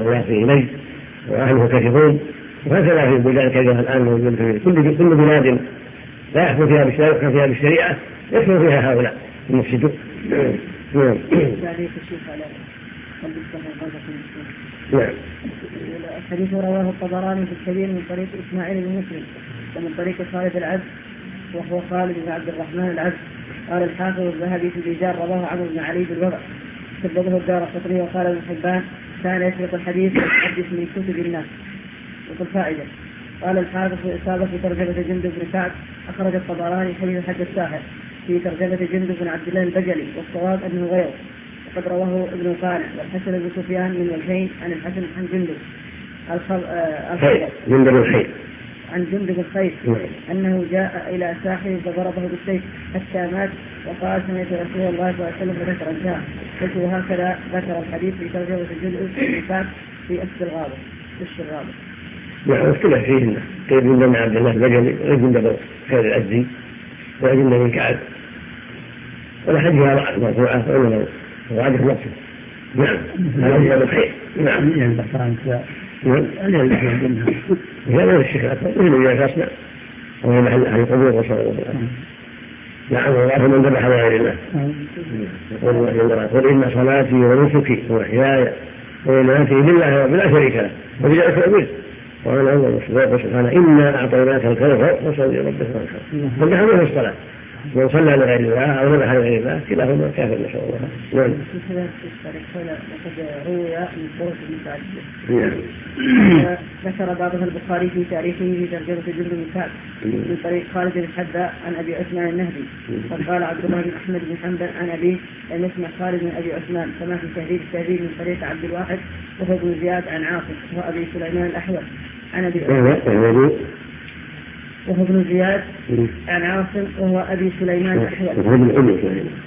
الرياض فيه نجد وأهله كثيرون، وهكذا في البلدان كثيرة الآن موجود في كل بلاد لا يحكم فيها بالشريعة يكثر فيها هؤلاء المفسدون. نعم. الحديث رواه الطبراني في الكبير من طريق إسماعيل بن مسلم ومن طريق خالد العبد وهو خالد بن عبد الرحمن العبد. قال الحافظ الذهبي في الإيجار رواه عمرو بن علي بالوضع كذبه الدارقطني وقال ابن حبان كان يسبق الحديث ويحدث من كتب الناس. وفي الفائدة قال الحافظ في إصابة في ترجمة جندب بن كعب أخرج الطبراني حديث حج الساحر في ترجمة جندب بن عبد الله البجلي والصواب أنه غيره، وقد رواه ابن قال والحسن بن سفيان من وجهين عن الحسن عن جندب عن جندب الخير أنه جاء إلى ساحر فضربه بالسيف حتى مات وقال سمعت رسول الله صلى الله عليه وسلم ذكر انتهى. قلت وهكذا ذكر الحديث في ترجمة جندب بن كعب في أسد الغابة. نعم اختلف فيه قيل جندب بن عبد الله البجلي وجندب خير الأزدي وجندب بن كعب والحديث مرفوعة وإنما وعده نفسه. نعم هذا جندب الخير. نعم هذا الشيخ الأكبر إذن إذا كاسنا وهي محل أهل القبور وصلى الله عليه وسلم. نعم الله من ذبح لغير الله قل إن صلاتي ونسكي ومحياي ومماتي لله بلا شريك له وبذلك أمرت وأنا أول سبحانه إنا أعطيناك الكوثر فصل لربك وانحر. ذبح منه الصلاة من صلى لغير الله أو ذبح لغير الله كلاهما كافر نسأل الله. نعم. ذكر بعضها البخاري في تاريخه في ترجمة جندب بن كعب من طريق خالد بن حذاء عن أبي عثمان النهدي. فقال عبد الله بن أحمد بن حنبل عن أبيه لم يسمع خالد بن أبي عثمان كما في تهذيب التهذيب من طريق عبد الواحد وهو ابن زياد عن عاصم وأبي سليمان الأحول عن أبي وهو ابن زياد عن عاصم وهو أبي سليمان الأحول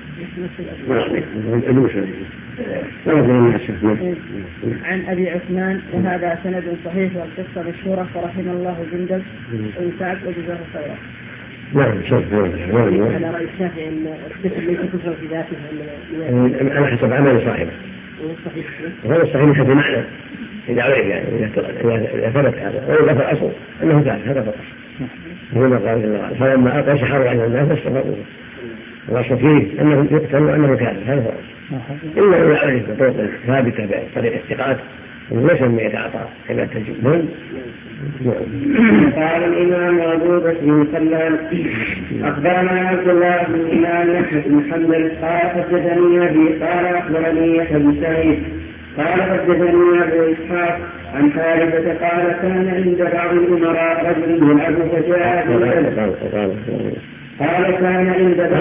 عن أبي عثمان وهذا سند صحيح والقصة مشهورة فرحم الله جندب بن كعب وجزاه خيرا. نعم على رأي الشافعي الطفل ليس كفر في ذاته على حسب عمل صاحبه وهذا الصحيح من حيث معنى إذا عرف يعني إذا ثبت هذا وإذا فالأصل أنه ثابت هذا فالأصل هنا قال الله فلما أعطى شحروا عن الناس استغفروا والأصل فيه أنه يقتل وأنه كافر هذا هو إلا إذا عرف بطرق ثابتة بطريق الثقات وليس من يتعاطى إلى التجمل. قال الإمام أبو بكر بن سلام أخبرنا عبد الله بن الإمام أحمد بن حنبل قال حدثني أبي قال أخبرني يحيى بن سعيد قال حدثني أبو إسحاق عن حارثة قال كان عند بعض الأمراء رجل يلعب فجاء قال كان عند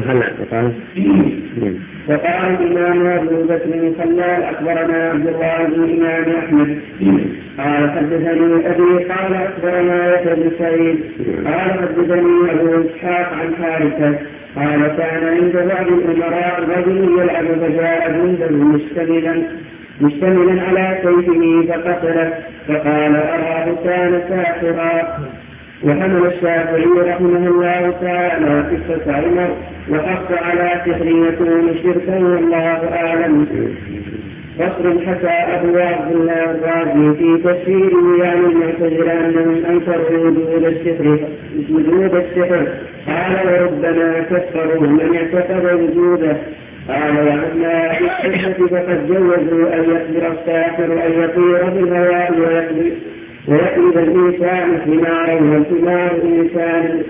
وقال الإمام أبو بكر بن خلال أخبرنا عبد الله بن الإمام أحمد قال حدثني أبي قال أخبرنا يحيى بن سعيد قال حدثني أبو إسحاق عن حارثة قال كان عند بعض الأمراء رجل يلعب فجاء جنده مشتملا على سيفه فقتله فقال أراه كان ساحرا. وحمل الشافعي رحمه الله تعالى قصة عمر وحق على سحر يكون شركا والله أعلم. فصل حكى أبو عبد الله الرازي في تفسيره عن المعتزلة أنهم أنكروا وجود السحر قال وربما كفروا من اعتقد وجوده. قال وعما بالسحر فقد جوزوا أن يقدر الساحر أن يطير بالهواء ويقلب الإنسان حمارا والحمار إنسانا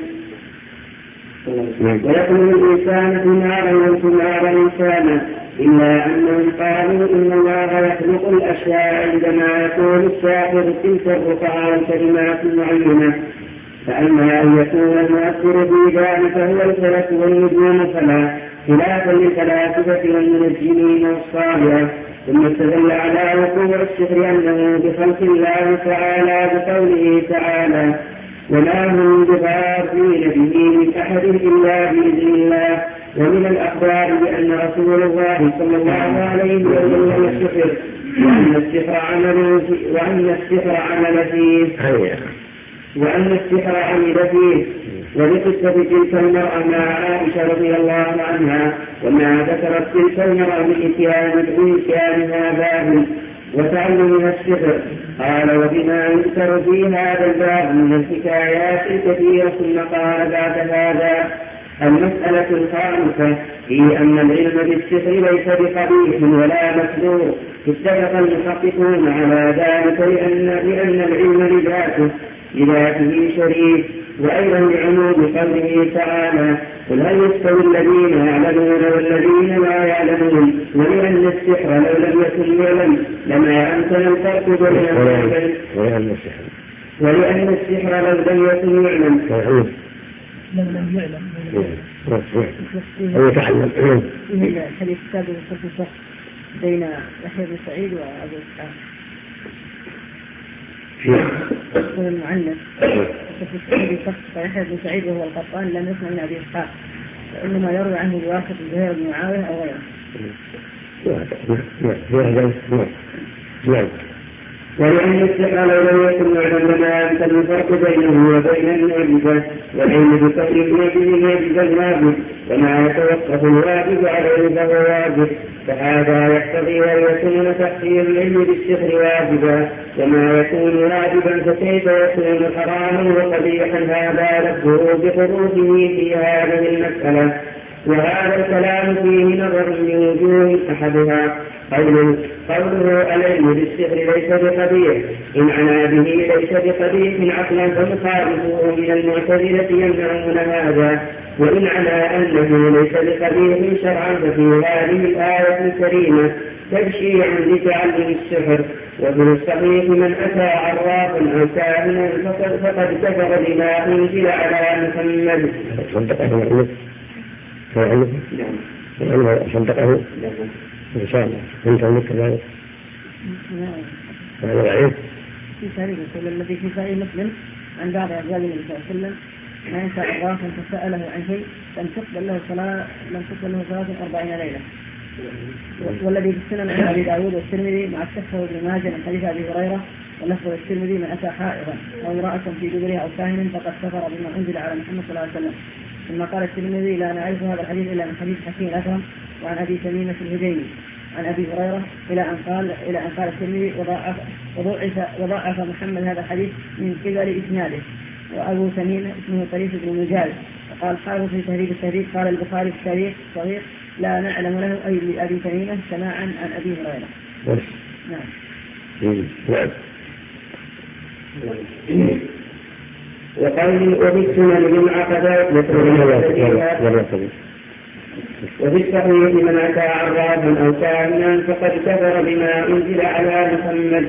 إنسانا إلا أنهم قالوا إن الله يخلق الأشياء عندما يقول الساحر تلك الرقعة كلمات معينة. فأما أن يكون المؤثر في ذلك هو الفلك والنجوم فلا خلافا للفلاسفة والمنجمين والصالحة. ثم استدل على وقوع السحر أنه بخلق الله تعالى بقوله تعالى وما هم بضارين به من أحد إلا بإذن الله. ومن الأخبار بأن رسول الله صلى الله عليه وسلم السحر وأن السحر عمل فيه ولقصة تلك المرأة مع عائشة رضي الله عنها وما ذكرت تلك المرأة بإتيانها باب وتعلمها السحر. قال وبما يذكر في هذا الباب من الحكايات الكثيرة. ثم قال بعد هذا المسألة الخامسة في أن العلم بالسحر ليس بقبيح ولا مسلوب. اتفق المحققون على ذلك لأن العلم لذاته شريف، وأيضا لعموم قوله تعالى قل هل يستوي الذين يعلمون والذين لا يعلمون، ولأن السحر لو لم يكن يعلم لما أمكن الفرق بين ولأن السحر لو لم يكن يعلم أو يتعلم. الحديث السابق في بين يحيى بن سعيد وأبو إسحاق يقول المعنف يحيى بن سعيد وهو القطان لم يسمع من أبي إسحاق، وإنما يروي عنه بواسطة زهير بن معاوية أو غيره. ولأن السحر لو لم يكن يعلم لما أمكن الفرق بينه وبين المعجزة، والعلم بقول المعجزة الواجب، وما يتوقف الواجب عليه فهو واجب. فهذا يقتضي أن يكون تحصيل العلم بالسحر واجبا، وما يكون واجبا فكيف يكون حراما وقبيحا؟ هذا لفظه بحروفه في هذه المسألة. وهذا الكلام فيه نظر من وجوه. أحدها قوله العلم بالسحر ليس بقبيح، إن عنا به ليس بقبيح عقلا فمخالفه من المعتزلة يمنعون هذا، وإن عنا أنه ليس بقبيح شرعا ففي هذه الآية الكريمة تبشيع لتعلم السحر. وفي الصحيح من أتى عرافا أو كاهنا فقد كفر بما أنزل على محمد. صدقه إن شاء الله. أنت عندك كذلك؟ هذا العلم في تاريخ الذي في صحيح مسلم عن بعض أزواج النبي صلى الله عليه وسلم ما ينسى عرافا فسأله عن شيء لم تقبل له صلاة 40 ليلة. والذي في السنن عن أبي داود والترمذي مع الشيخ ابن ماجه من حديث أبي هريرة ولفظ الترمذي من أتى حائضا أو امرأة في دبرها أو كاهن فقد كفر بما أنزل على محمد صلى الله عليه وسلم. ثم قال الترمذي لا نعرف هذا الحديث إلا من حديث حكيم الأكرم وعن أبي تميمة الهجيمي عن أبي هريرة إلى أن قال الترمذي وضعف محمد هذا الحديث من قبل إسناده. وأبو تميمة اسمه طريف بن مجالد. وقال حافظ في تهذيب التهذيب قال البخاري في التاريخ صغير لا نعلم له أي لأبي تميمة سماعا عن أبي هريرة. نعم. وفي السنن بالعقبات وفي الصحيح من أتى عرافا أو كاهنا فقد كفر بما أنزل على محمد.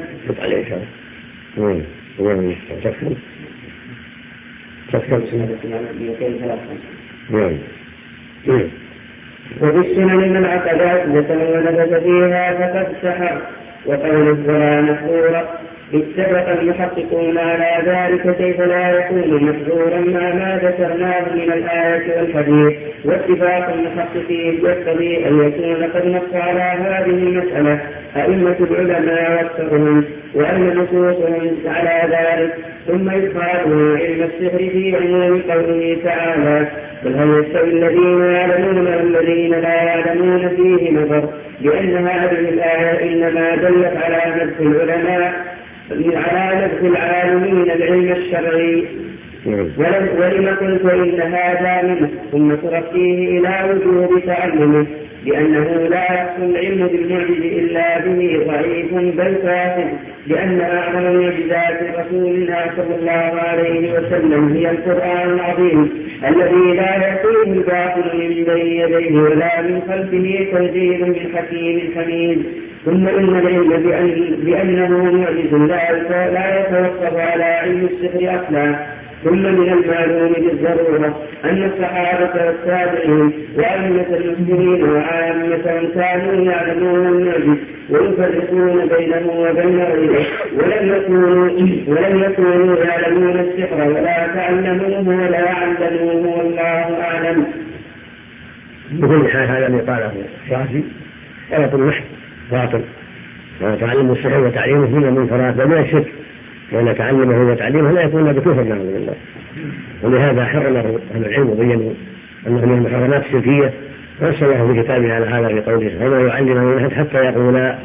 وفي السنن من العقبات ونبذ فيها فقد سحر. وقول الصلاة محظورة اتفق المحققون على ذلك كيف لا يكون محظورا ما ذكرناه من الآية والحديث. واتفاق المحققين يقتضي أن يكون قد نص على هذه المسألة أئمة العلماء واكثرهم وأن نصوصهم على ذلك. ثم إدخاله علم السحر في عموم قوله تعالى بل هل يستوي الذين يعلمون والذين لا يعلمون فيه نظر، لأن هذه الآية إنما دلت على مدح العلماء على مدح العالمين العلم الشرعي. ولما قلت إن هذا منه ثم ترقيه إلى وجوب تعلمه، لأنه لا يحصل العلم بالمعجز إلا به ضعيف بل فاسد، لأن أعظم معجزات رسولنا صلى الله عليه وسلم هي القرآن العظيم الذي لا يأتيه الباطل من بين يديه ولا من خلفه تنزيل من حكيم حميد. ثم إن العلم بأنه معجز لا يتوقف على علم السحر أصلا. ثم من المعلوم بالضرورة أن الصحابة والتابعين وأئمة المسلمين وعامة كانوا يعلمون المعجز ويفرقون بينه وبين غيره، ولم يكونوا يعلمون السحر ولا تعلموه ولا علموه والله أعلم. بكل حال هذا اللي قاله الشافعي غلط محض باطل، وتعلم السحر وتعليمه من المنكرات ومن الشرك، لأن تعلمه وتعليمه لا يكون بكفر نعوذ بالله. ولهذا حرمه أهل العلم وبينوا أنه من المحرمات الشركية، نص الله في كتابه على هذا بقوله وما يعلمه من أحد حتى يقولا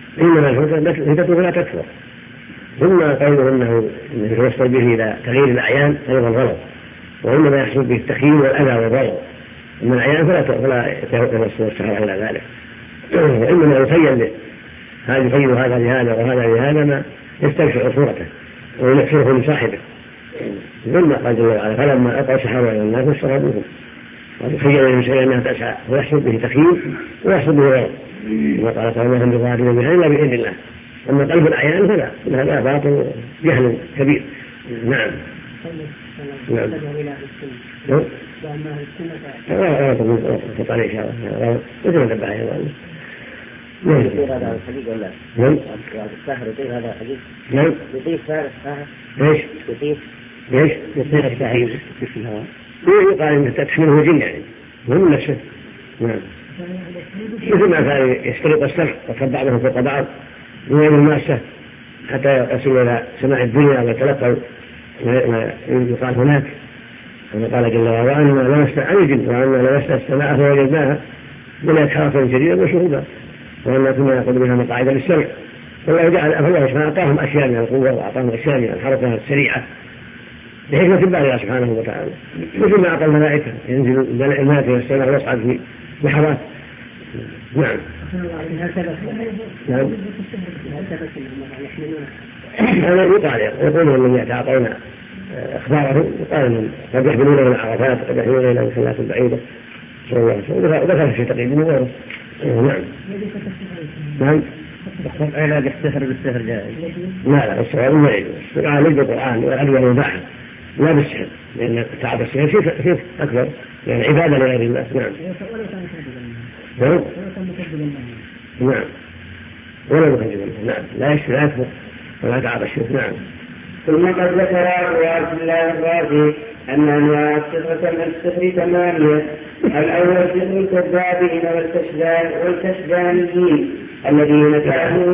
إنما الفتنة لا تكثر. ثم قوله أنه يتوصل به إلى تغيير الأعيان أيضا غلط، وإنما يحصل به التخيير والأذى والضرر. أما الأعيان فلا يتوصل السحر إلى ذلك، وإنما يخيل هذا لهذا وهذا لهذا ما يستبشع صورته وينفسه لصاحبه. ثم قال جل وعلا فلما ألقوا سحروا إلى الناس استرهبوهم، ويخيل من شيء أنها تسعى ويحصل به تخيير ويحصل به غير، وقال تعالى ما هم بظاهرين بها إلا بإذن الله. أما قلب الأعيان فلا، هذا باطل جهل كبير. نعم. نعم. لا تقطع إن شاء الله. مثل ما تبعه يطير هذا الحديث ولا؟ نعم. الساحر يطير هذا الحديث؟ نعم. يطير الساحر؟ ايش؟ يطير الساحر في الهواء. يقال إن تحمله جن يعني، وهم نفسه. نعم. مثل ما كان يسترق السمع وكان بعضهم فوق بعض من الماسة حتى يصل إلى سماع الدنيا ويتلقى ما يقال هناك، كما قال جل وعلا وأنا لمسنا عن الجن وأنا لمسنا السماء فوجدناها بلا حراسة جديدة وشهودا وأنا كنا نأخذ منها مقاعد للسمع. فالله سبحانه أعطاهم أشياء من القوة وأعطاهم أشياء من الحركة السريعة بحكمة بالغة سبحانه وتعالى، مثل ما أعطى الملائكة ينزل الملائكة إلى السماء ويصعد في لحظات. نعم. نعم. هذا يقولون من يتعاطون أخباره، يقال أنهم قد يحملون إلى العرفات وقد يحملون إلى المحلات البعيدة صلى الله عليه وسلم، ودخل في تقييد من غيره. نعم. نعم. علاج السحر بالسحر جائز؟ لا السحر ما يجوز، يعالج بالقرآن والأدوية المباحة لا بالسحر، لأن تعاطي السحر شيء أكبر يعني عبادة لغير الله. نعم. نعم. نعم. ولا مخرج. نعم. لا يكفر ولا تعاطي الشرك. نعم. ثم قد ذكر أبو عبد الله الرازي أن أنواع السحر 8: الأول سحر الكذابين والكشدانيين الذين كانوا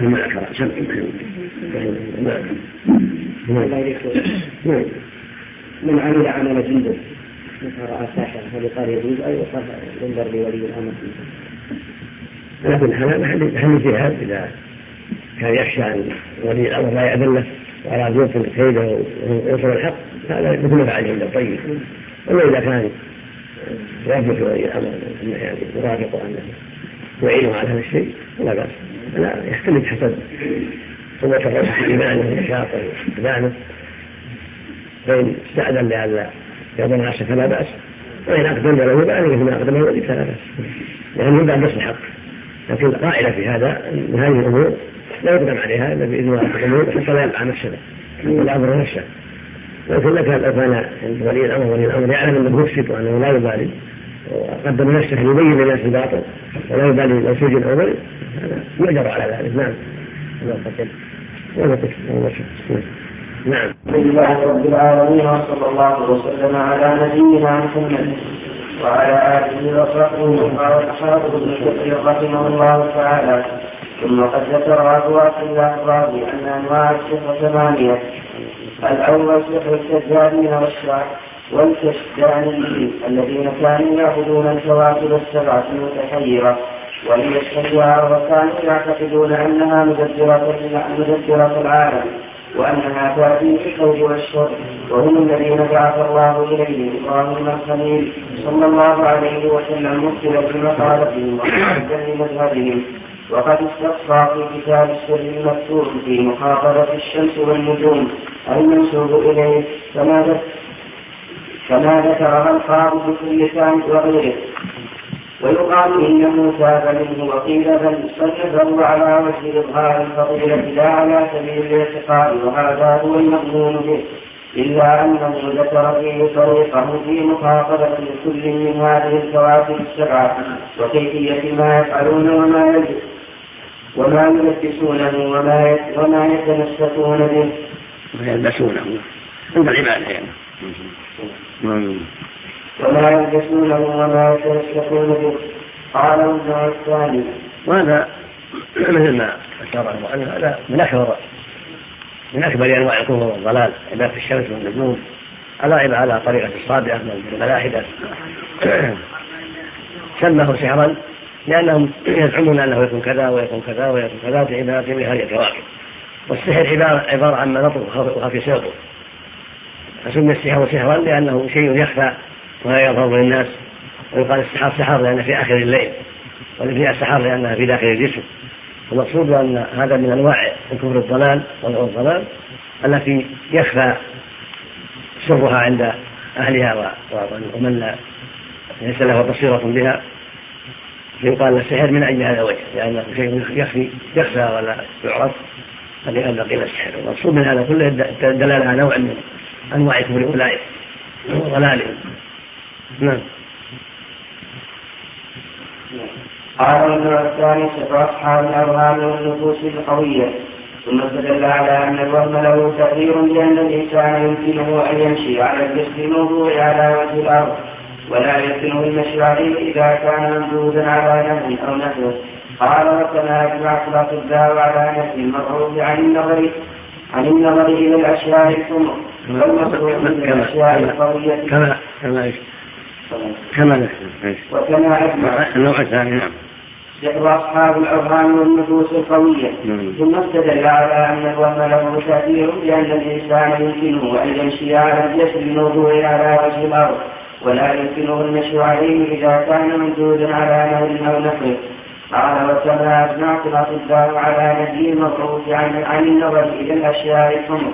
من عمل عمل جنده رأى ساحر فلقال يجوز أي وصف ينظر لولي الأمر. لكن هذا محل جهاد إذا كان يخشى أن ولي الأمر لا يأذن له وأراد يوصل كيده ويوصل الحق، هذا مثل ما فعل عنده طيب. أما إذا كان يثبت ولي الأمر يعني يرافق أنه يعينه على هذا الشيء فلا بأس، لا يختلف حسب قوة الرأس في إيمانه وشاطر وإيمانه، فإن استأذن لألا يظن نفسه فلا بأس، وإن أقدم له ذلك فيما أقدمه ولي فلا بأس، لأنه يبدأ بنص الحق. لكن القاعدة في هذا من هذه الأمور لا يقدم عليها إلا بإذن الله الأمور حتى لا يبقى نفسه ولا أمر نفسه. لكن لك لو كان ولي الأمر يعلم أنه مفسد وأنه لا يبالي وقدم نفسه ليبين للناس الباطل ولا يبالي لو سجن أو غير، هذا يؤجر على ذلك. نعم. نعم. لله رب العالمين وصلى الله وسلم على نبينا محمد وعلى آله وصحبه وأصحابه المتقين رحمه الله تعالى. ثم قد ذكر أبو عبد الله الرازي أن أنواع السحر 8: الأول سحر الكذابين والكشدانيين الذين كانوا يعبدون الكواكب السبعة المتحيرة وهي السيارة، وكانوا يعتقدون أنها مدبرة العالم وأنها تأتي بالخير والشر، وهم الذين بعث الله إليهم إبراهيم الخليل صلى الله عليه وسلم مرسلا بمقالتهم ومعدا لمذهبهم. وقد استقصى في كتاب السر المكتوب في مخاطبة الشمس والنجوم المنسوب إليه كما ذكرها القاضي بكل كان وغيره. ويقال إنه تاب منه، وقيل بل نزلوا على وجه إظهار الفضيلة لا على سبيل الاعتقاد، وهذا هو المأمون به، إلا أنه ذكر فيه طريقه في مخاطبة كل من هذه الكواكب السبعة وكيفية ما يفعلون وما يلبسونه وما يتمسكون به ويلبسونه عند العبادة يعني. وما يلبسونه وما يتمسكون به. قال النوع الثاني، وهذا مثل ما أشار أن هذا من أكبر أنواع الكفر والضلال، عبادة الشمس والنجوم على طريقة الصابئة من الملاحدة. سماه سحرا لأنهم يزعمون أنه يكون كذا ويكون كذا ويكون كذا في عبارة بهذه الكواكب. والسحر عبارة عن ما نطق وخفي سرطه، فسمي السحر سحرا لأنه شيء يخفى ولا يظهر للناس. ويقال السحر سحر لأنه في آخر الليل، والإبلياء سحر لأنها في داخل الجسم. المقصود أن هذا من أنواع الكفر الضلال والضلال التي يخفى سرها عند أهلها ومن ليس له بصيرة بها، فيقال السحر من أجل هذا الوجه، لأنه شيء يخفى ولا يعرف، فلهذا قيل السحر. المقصود من هذا كله دلالة على نوع من أنواع كفر أولئك وضلالهم. نعم. قال ابن الثاني سبع أصحاب الأوهام والنفوس القوية، ثم استدل على أن الوهم له تغيير لأن الإنسان يمكنه أن يمشي على الجسد الموضوع على وجه الأرض، ولا يمكنه المشي عليه إذا كان ممدودا على نهر أو نحوه. قال وكما أجمعت الأطباء على نفي المرعوب عن النظر إلى الأشياء الحمر والمصروف إلى الأشياء القوية وكما أجمع النوع الثاني. نعم. سحر أصحاب الأوهام والنفوس القوية. ثم استدل على أن الوهم له تأثير لأن الإنسان يمكنه أن يمشي على الجسد الموضوع على وجه الأرض، ولا يمكنه المشي عليه إذا كان ممدودا على نهر أو نحوه. قال وكما أجمعت الأطباء على نفي المبعوث عن النظر إلى الأشياء الحمر.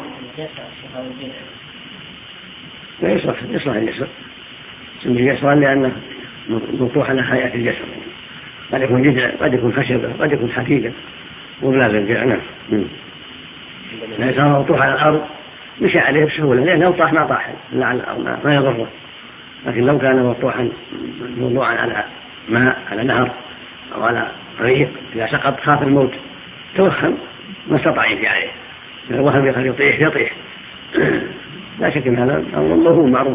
لا يصلح الجسر، سمي يسرا لأنه مفتوح على حياة الجسر، قد يكون جدع، قد يكون خشبة، قد يكون حديدة، ولازم جعنا لا يصير مفتوح على الأرض مشى عليه بسهولة، لأنه لو طاح ما طاح إلا على الأرض ما يضره. لكن لو كان مفتوحا موضوعا على ماء، على نهر أو على طريق، إذا سقط خاف الموت توخم ما استطاع يمشي عليه، الوهم يطيح لا شك ان هذا الله معروف.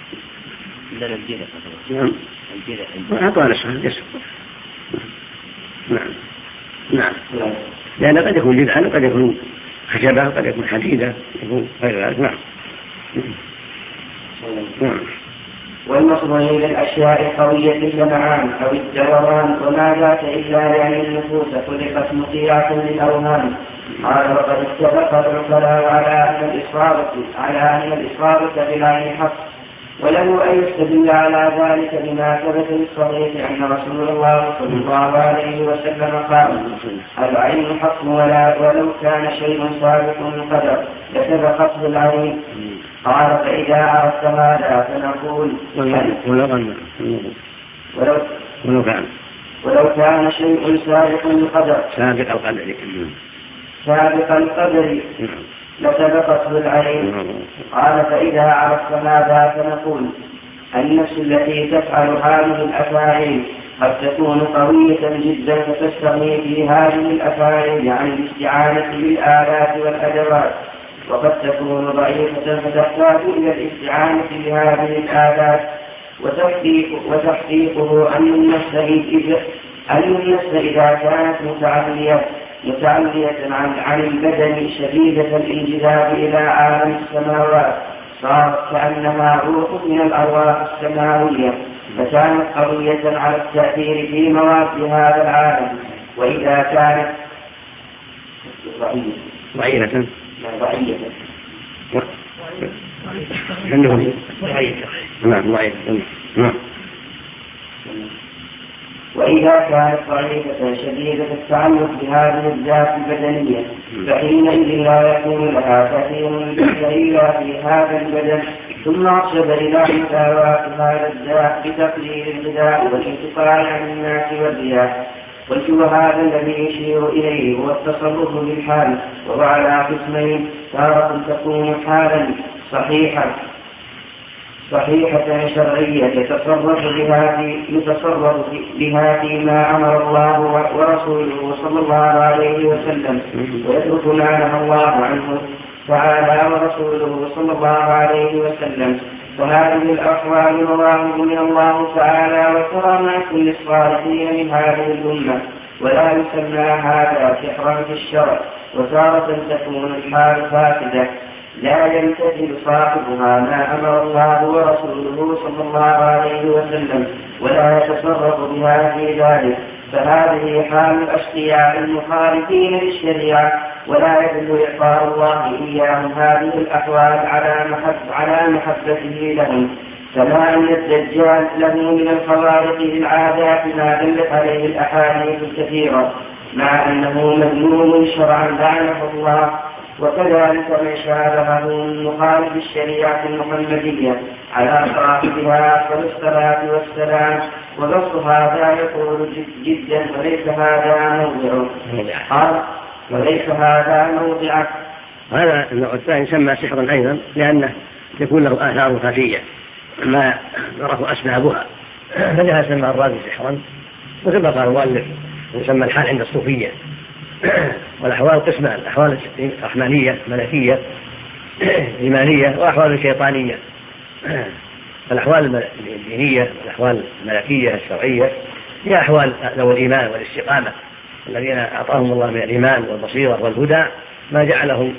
نعم. أعطى نفسه الجسم. نعم. لأن قد يكون جدعا، قد يكون خشبة، قد يكون حديدة، يكون غير ذلك. نعم. والمصدر إلى الأشياء القوية كاللمعان أو الدوران وما ذاك إلا لأن النفوس خلقت مطيعة للأوهام. قال وقد اتفق العقلاء على أن الإصابة بالعين حق، وله أن يستدل على ذلك بما ثبت بالصحيح أن رسول الله صلى الله عليه وسلم قال العين حق ولو كان شيء سابق القدر لسبقته العين. قال فإذا عرفت هذا فنقول ولو كان شيء سابق القدر لسبقته العين. قال فإذا عرفت هذا فنقول النفس التي تفعل هذه الأفاعيل قد تكون قوية جدا فتستغني في هذه الأفاعيل عن الاستعانة بالآلات والأدوات، وقد تكون ضعيفة فتحتاج إلى الاستعانة بهذه الآلات. وتحقيقه أن النفس إذا كانت متعلية عن البدن شديدة الانجذاب إلى عالم السماوات صارت كأنها روح من الأرواح السماوية، فكانت قوية على التأثير في مواد هذا العالم. وإذا كانت ضعيفة وإذا كانت ضعيفة شديدة التعلق بهذه الذات البدنية فحينئذ لا يكون لها تأثير إلا في هذا البدن، ثم أرشد إلى مساواة هذا الذات بتقليل الغذاء والانقطاع عن الناس والرياء. قلت وهذا الذي يشير إليه هو التصرف بالحال، وعلى قسمين: تارة تكون حالا صحيحة شرعية يتصرف بها فيما أمر الله ورسوله صلى الله عليه وسلم، ويترك ما نهى الله عنه تعالى ورسوله صلى الله عليه وسلم. وهذه الأقوال مواهب من الله تعالى وكرامات للصالحين من هذه الأمة، ولا يسمى هذا سحرا في الشرع. وتارة تكون الحال فاسدة لا يمتثل صاحبها ما أمر الله ورسوله صلى الله عليه وسلم، ولا يتصرف بها في ذلك، فهذه حال الأشقياء المخالفين للشريعة، ولا يدل إعطاء الله إياهم هذه الأحوال على محبته لهم، كما أن الدجال له من الخوارق للعادات ما دلت عليه الأحاديث الكثيرة، مع أنه مذموم شرعا لعنه الله. وكذلك من شابهه من مخالف الشريعة المحمدية على صاحبها أفضل الصلاة والسلام، ونص هذا يقول جدا وليس هذا موضعه. وليس هذا موضعه. هذا النوع الثاني يسمى سحرا أيضا، لأنه يكون له آثار خفية ما يعرف أسبابها، فلهذا سمى الرازي سحرا. مثل ما قال المؤلف يسمى الحال عند الصوفية. والأحوال قسمان: الأحوال رحمانية ملكية إيمانية، وأحوال شيطانية. الأحوال الدينية والأحوال الملكية الشرعية هي أحوال ذوي الإيمان والاستقامة الذين أعطاهم الله من الإيمان والبصيرة والهدى ما جعلهم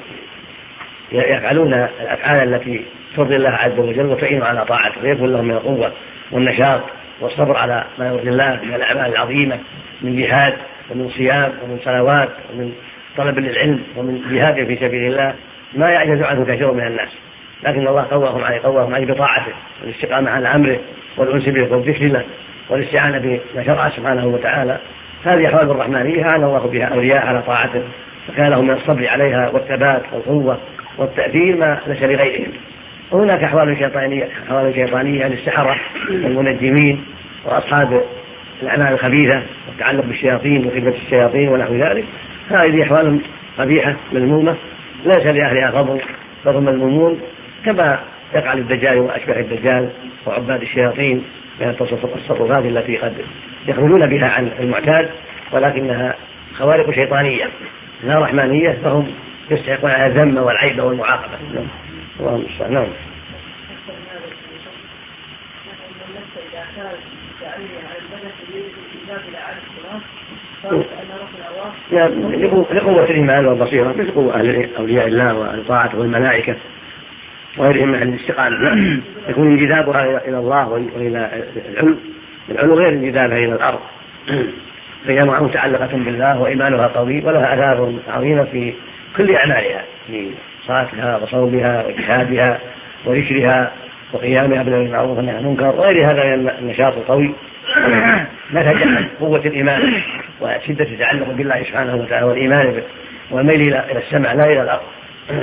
يفعلون الأفعال التي ترضي الله عز وجل وتعين على طاعته، ويكون لهم من القوة والنشاط والصبر على ما يرضي الله من الأعمال العظيمة، من جهاد ومن صيام ومن صلوات ومن طلب للعلم ومن جهاد في سبيل الله ما يعجز عنه كثير من الناس، لكن الله قواهم عليه بطاعته والاستقامة على أمره والأنس به والذكر له والاستعانة بما شرع سبحانه وتعالى. هذه أحوال الرحمانية أعان الله بها أولياء على طاعته، فكان لهم من الصبر عليها والثبات والقوة والتأثير ما ليس لغيرهم. وهناك أحوال شيطانية للسحرة والمنجمين وأصحاب الأعمال الخبيثة والتعلق بالشياطين وخدمة الشياطين ونحو ذلك. هذه أحوال قبيحة مذمومة ليس لأهلها فضل، فهم مذمومون، كما يقع للدجال وأشبه الدجال وعباد الشياطين من التصرفات التي قد يخرجون بها عن المعتاد، ولكنها خوارق شيطانية لا رحمانية، فهم يستحقون على الذم والعيب والمعاقبة. اللهم المستعان. نعم. لقوة الإيمان والبصيرة، مثل قوة أولياء الله والطاعة والملائكة وغيرهم من الاستقامة، يكون انجذابها إلى الله وإلى العلو غير انجذابها إلى الأرض، فهي متعلقة بالله وإيمانها قوي ولها آثار عظيمة في كل أعمالها، في صلاتها وصومها وجهادها وذكرها وقيامها بالمعروف والنهي عن المنكر وغير هذا من النشاط القوي، نتج عن قوة الإيمان وشدة التعلق بالله سبحانه وتعالى والإيمان به والميل إلى السماء لا إلى الأرض،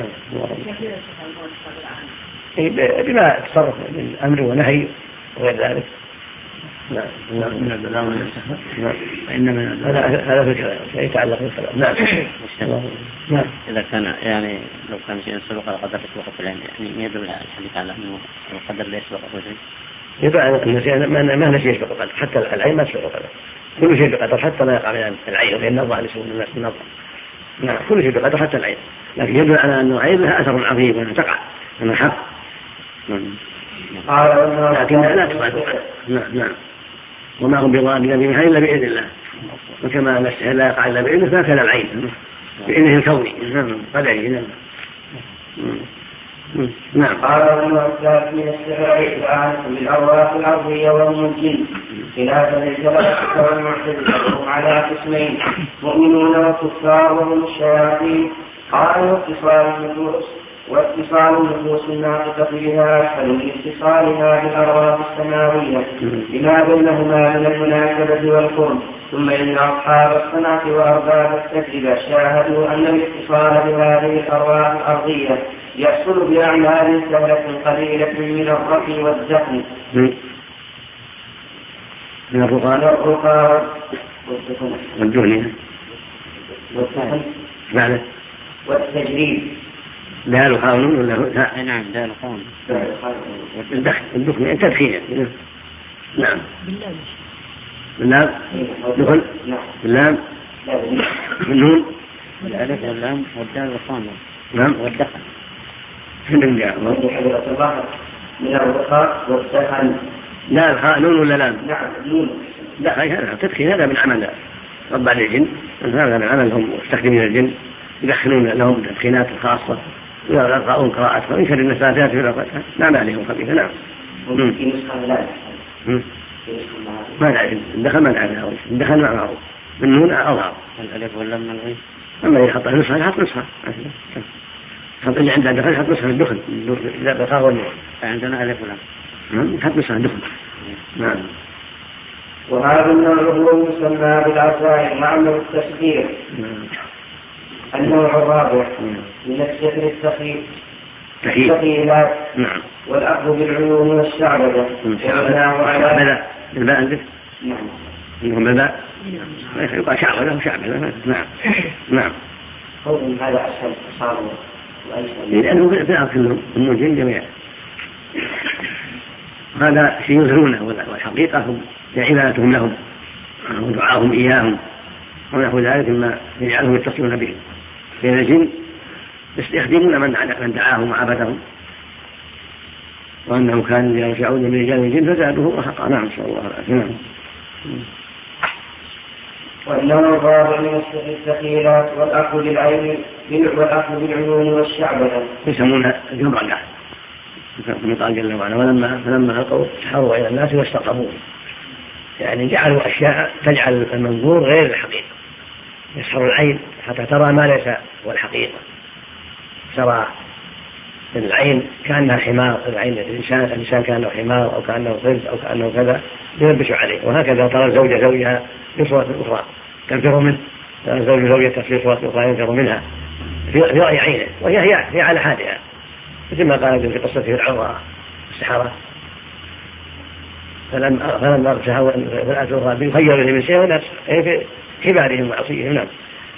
بما تصرف من أمر ونهي وغير ذلك. من البلاغ هذا في الكلام يتعلق بالكلام. نعم. إذا كان يعني لو كان شيء سبق القدر يسبق في العلم، يعني يدل على الحديث على أنه القدر لا يسبق في العلم. يبقى ما نسي يسبق القدر، حتى العين ما تسبق القدر، كل شيء بقدر حتى ما يقع من العين، لأن الله يسوي الناس النظر. نعم، كل شيء بقدر حتى العين، لكن يدل على أنه العين لها أثر عظيم وأنها تقع أنها حق، لكنها لا تقع. نعم. وما هم بضارين بها إلا بإذن الله، وكما أن السحر لا يقع إلا بإذنه فهكذا العين بإذنه الكوني قدري. نعم. قال المعتاد من السحر إتباعكم بالأرواح الأرضية والممكن، خلافا للفلاسفة والمعتزلة على قسمين: مؤمنون وكفار وهم الشياطين. قال واتصال النفوس الناطقة بها أسهل من اتصالها بالأرواح السماوية لما بينهما من المناسبة والقرب. ثم إن أصحاب الصنعة وأرباب التجربة شاهدوا أن الاتصال بهذه الأرواح الأرضية يحصل بأعمال سهلة قليلة من الرفي والزخم من الرقى والدهن والتجريب. لا القانون ولا نعم لا القانون الدخن تدخين. نعم. باللام دخل باللام بالنون الألف واللام والدال والقانون. نعم. والدخل من الرقاء والدخن. لا القانون ولا لام؟ نعم نون. لا هذا تدخين، هذا من عمل رب الجن، هذا من عملهم مستخدمين الجن يدخلون لهم تدخينات خاصة يقرؤون قراءات وإن كان النساتات في الأرض نعم عليهم خبيثة. نعم. ما نعرف الدخل ما نعرفها الدخل ما معروف النون أظهر الألف واللام من الغيب. أما إذا حطها نسخة يحط نسخة حط اللي عنده دخل يحط نسخة الدخل إذا بقاه والنون عندنا ألف واللام يحط نسخة الدخل. نعم. وهذا النوع هو المسمى بالعصائر معمل التشكيل. النوع الرابع من الشكل الثقيلات والأخذ بالعيون والشعبدة على الباء ذلك منهم الباء يبقى شعبدة وشعبدة. نعم قول هذا أسهل صار لأنه في الأرض كلهم الموجين جميعا هذا شيء يظهرونه والحقيقة هم عبادتهم لهم ودعاهم إياهم ونحو ذلك مما يجعلهم يتصلون بهم. لأن الجن يخدمون من دعاهم وعبدهم وأنهم كانوا يرجعون من رجال الجن فزادوه رهقا. نعم صلى الله عليه وسلم. والنوع الرابع من الثقيلات والأخذ بالعيون والشعبدة يسمونها الجبرقة من قال جل وعلا فلما ألقوا سحروا إلى الناس واستقاموا يعني جعلوا أشياء تجعل المنظور غير الحقيقة يسحر العين حتى ترى ما ليس هو الحقيقة. ترى العين كأنها حمار العين الإنسان كأنه حمار أو كأنه قرد أو كأنه كذا يلبس عليه. وهكذا ترى زوجها في صورة أخرى تنفر منه ترى زوجته في صورة أخرى ينفر منها في رأي عينه وهي على حالها مثل ما قال في قصة فرعون السحرة فلما أرسلوا في الآخرة بيخيروا من شيء وناس في كبارهم وعصيهم. نعم.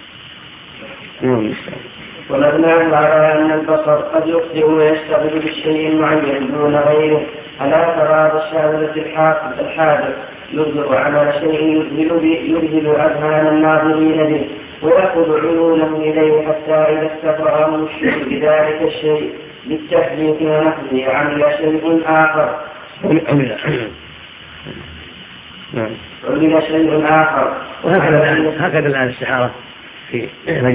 ونبناه على أن البصر قد يخطئ ويشتغل بالشيء المعين دون غيره ألا ترى بالشهادة الحادث يظهر عمل شيء يذهل أذهان الناظرين به ويأخذ عيونهم إليه حتى إذا استفرغ الشيء بذلك الشيء بالتحديث ونحوه عمل شيء آخر عمل شيء آخر. وهكذا الآن السحارة في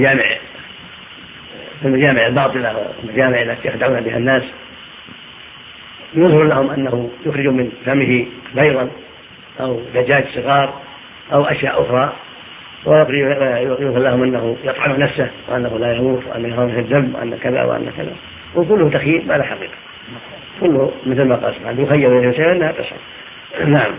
المجامع الباطلة والمجامع التي يخدعون بها الناس يظهر لهم أنه يخرج من فمه بيضا أو دجاج صغار أو أشياء أخرى ويظهر لهم أنه يطعن نفسه وأنه لا يموت وأنه يهون في الذنب وأن كذا وأن كذا وكله تخيل ما لا حقيقة كله مثل ما قال سبحانه يخيل إليه شيئا أنها تشعر. نعم.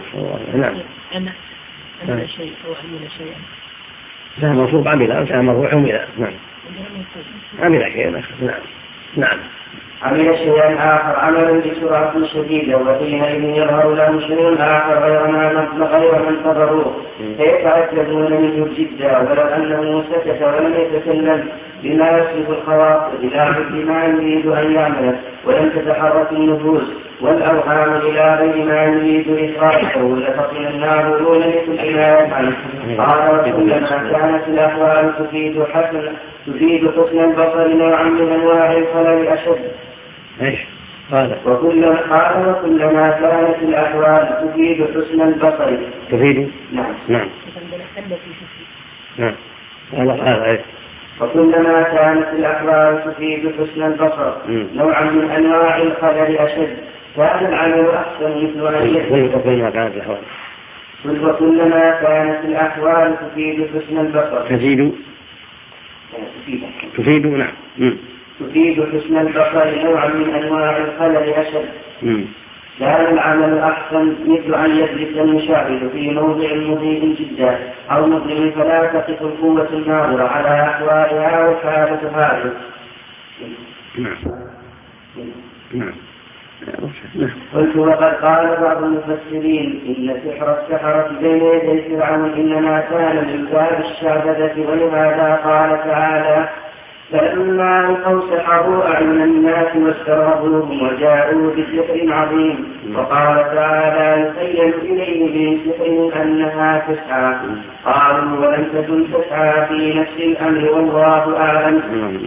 عمل شيء أو عمل شيئا لا مرفوع عمل أو كان مرفوع عمل. نعم عمل شيئا. نعم عمل شيئا آخر عملا بسرعة شديدة وحينئذ يظهر لهم شيء آخر غير من انتظروه فيتعجبون منه جدا ولو أنه سكت ولم يتكلم بما يصرف الخواطر إلى مثل ما يريد أن يعمله ولم تتحرك النفوس والأوهام إلى غير ما يريد إخراجه لفطن الناظرون لكل ما يفعل. قال وكلما كانت الأحوال تفيد حسن البصر نوعا من أنواع الخلل أشد. وكلما كانت الأحوال تفيد حسن البصر تفيد. نعم. وكلما كانت الأحوال تفيد حسن البصر نوعا من أنواع الخلل أشد كان العمل أحسن مثل أن وكلما كانت الأحوال تفيد حسن البصر تفيد. نعم. تفيد حسن البصر نوعا من أنواع الخلل أشد كان العمل أحسن مثل أن يجلس المشاهد في موضع مضيء جدا أو مظلم فلا تقف القوة الناظرة على أحوالها وحالة هذه. قلت وقد قال بعض المفسرين إن سحر السحرة بين يدي فرعون إنما كان من باب الشعبدة ولهذا قال تعالى فلما ألقوا سحروا أعين الناس واسترهبوهم وجاءوا بسحر عظيم وقال تعالى يخيل إليه من سحر أنها تسعى قالوا ولم تكن تسعى في نفس الأمر والله أعلم.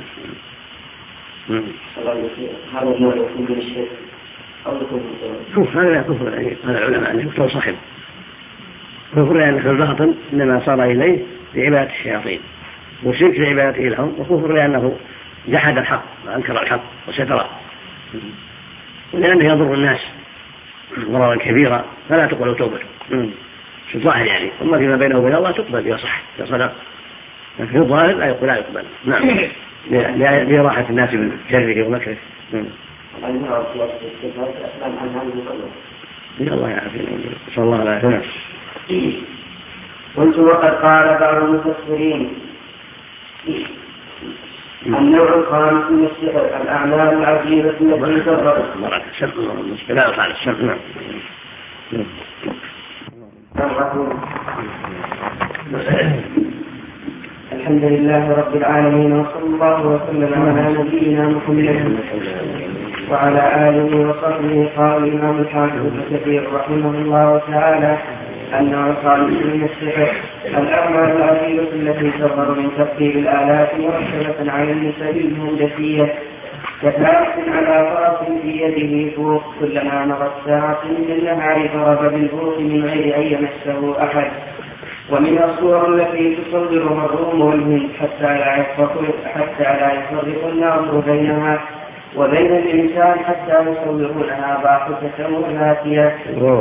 هذا النوع يكون بالشرك أو يكون كفر. هذا كفر هذا العلماء أنه يكفر صاحبه كفر لأن الباطل إنما صار إليه بعبادة الشياطين وشرك في عبادته لهم وكفر لأنه جحد الحق وأنكر الحق وستره ولأنه يضر الناس ضررا كبيرا فلا تقبل توبته في الظاهر يعني، أما فيما بينه وبين الله تقبل يصح كصدق، لكن في الظاهر لا يقبل. نعم لراحة الناس من شره ومكره. الله يعافينا صلى الله عليه وسلم. قلت وقد قال بعض المفسرين النوع الخامس من السحر الأعمال العجيبة التي تظهر. لا يقال السحر. الحمد لله رب العالمين، وصلى الله وسلم على نبينا محمد وعلى آله وصحبه. قال الإمام الحافظ ابن كثير رحمه الله تعالى: النوع الخامس من السحر الأعمال العجيبة التي تظهر من ترتيب الآلات مرتبة على النسب الهندسية كفارس على فرس في يده فوق، كلما مرت ساعة من النهار ضرب بالفوق من غير أن يمسه أحد. ومن الصور التي تصورها الروم والهند حتى لا يفرق الناظر بينها وبين الإنسان حتى يصوروا لها ضاحكة وذاتية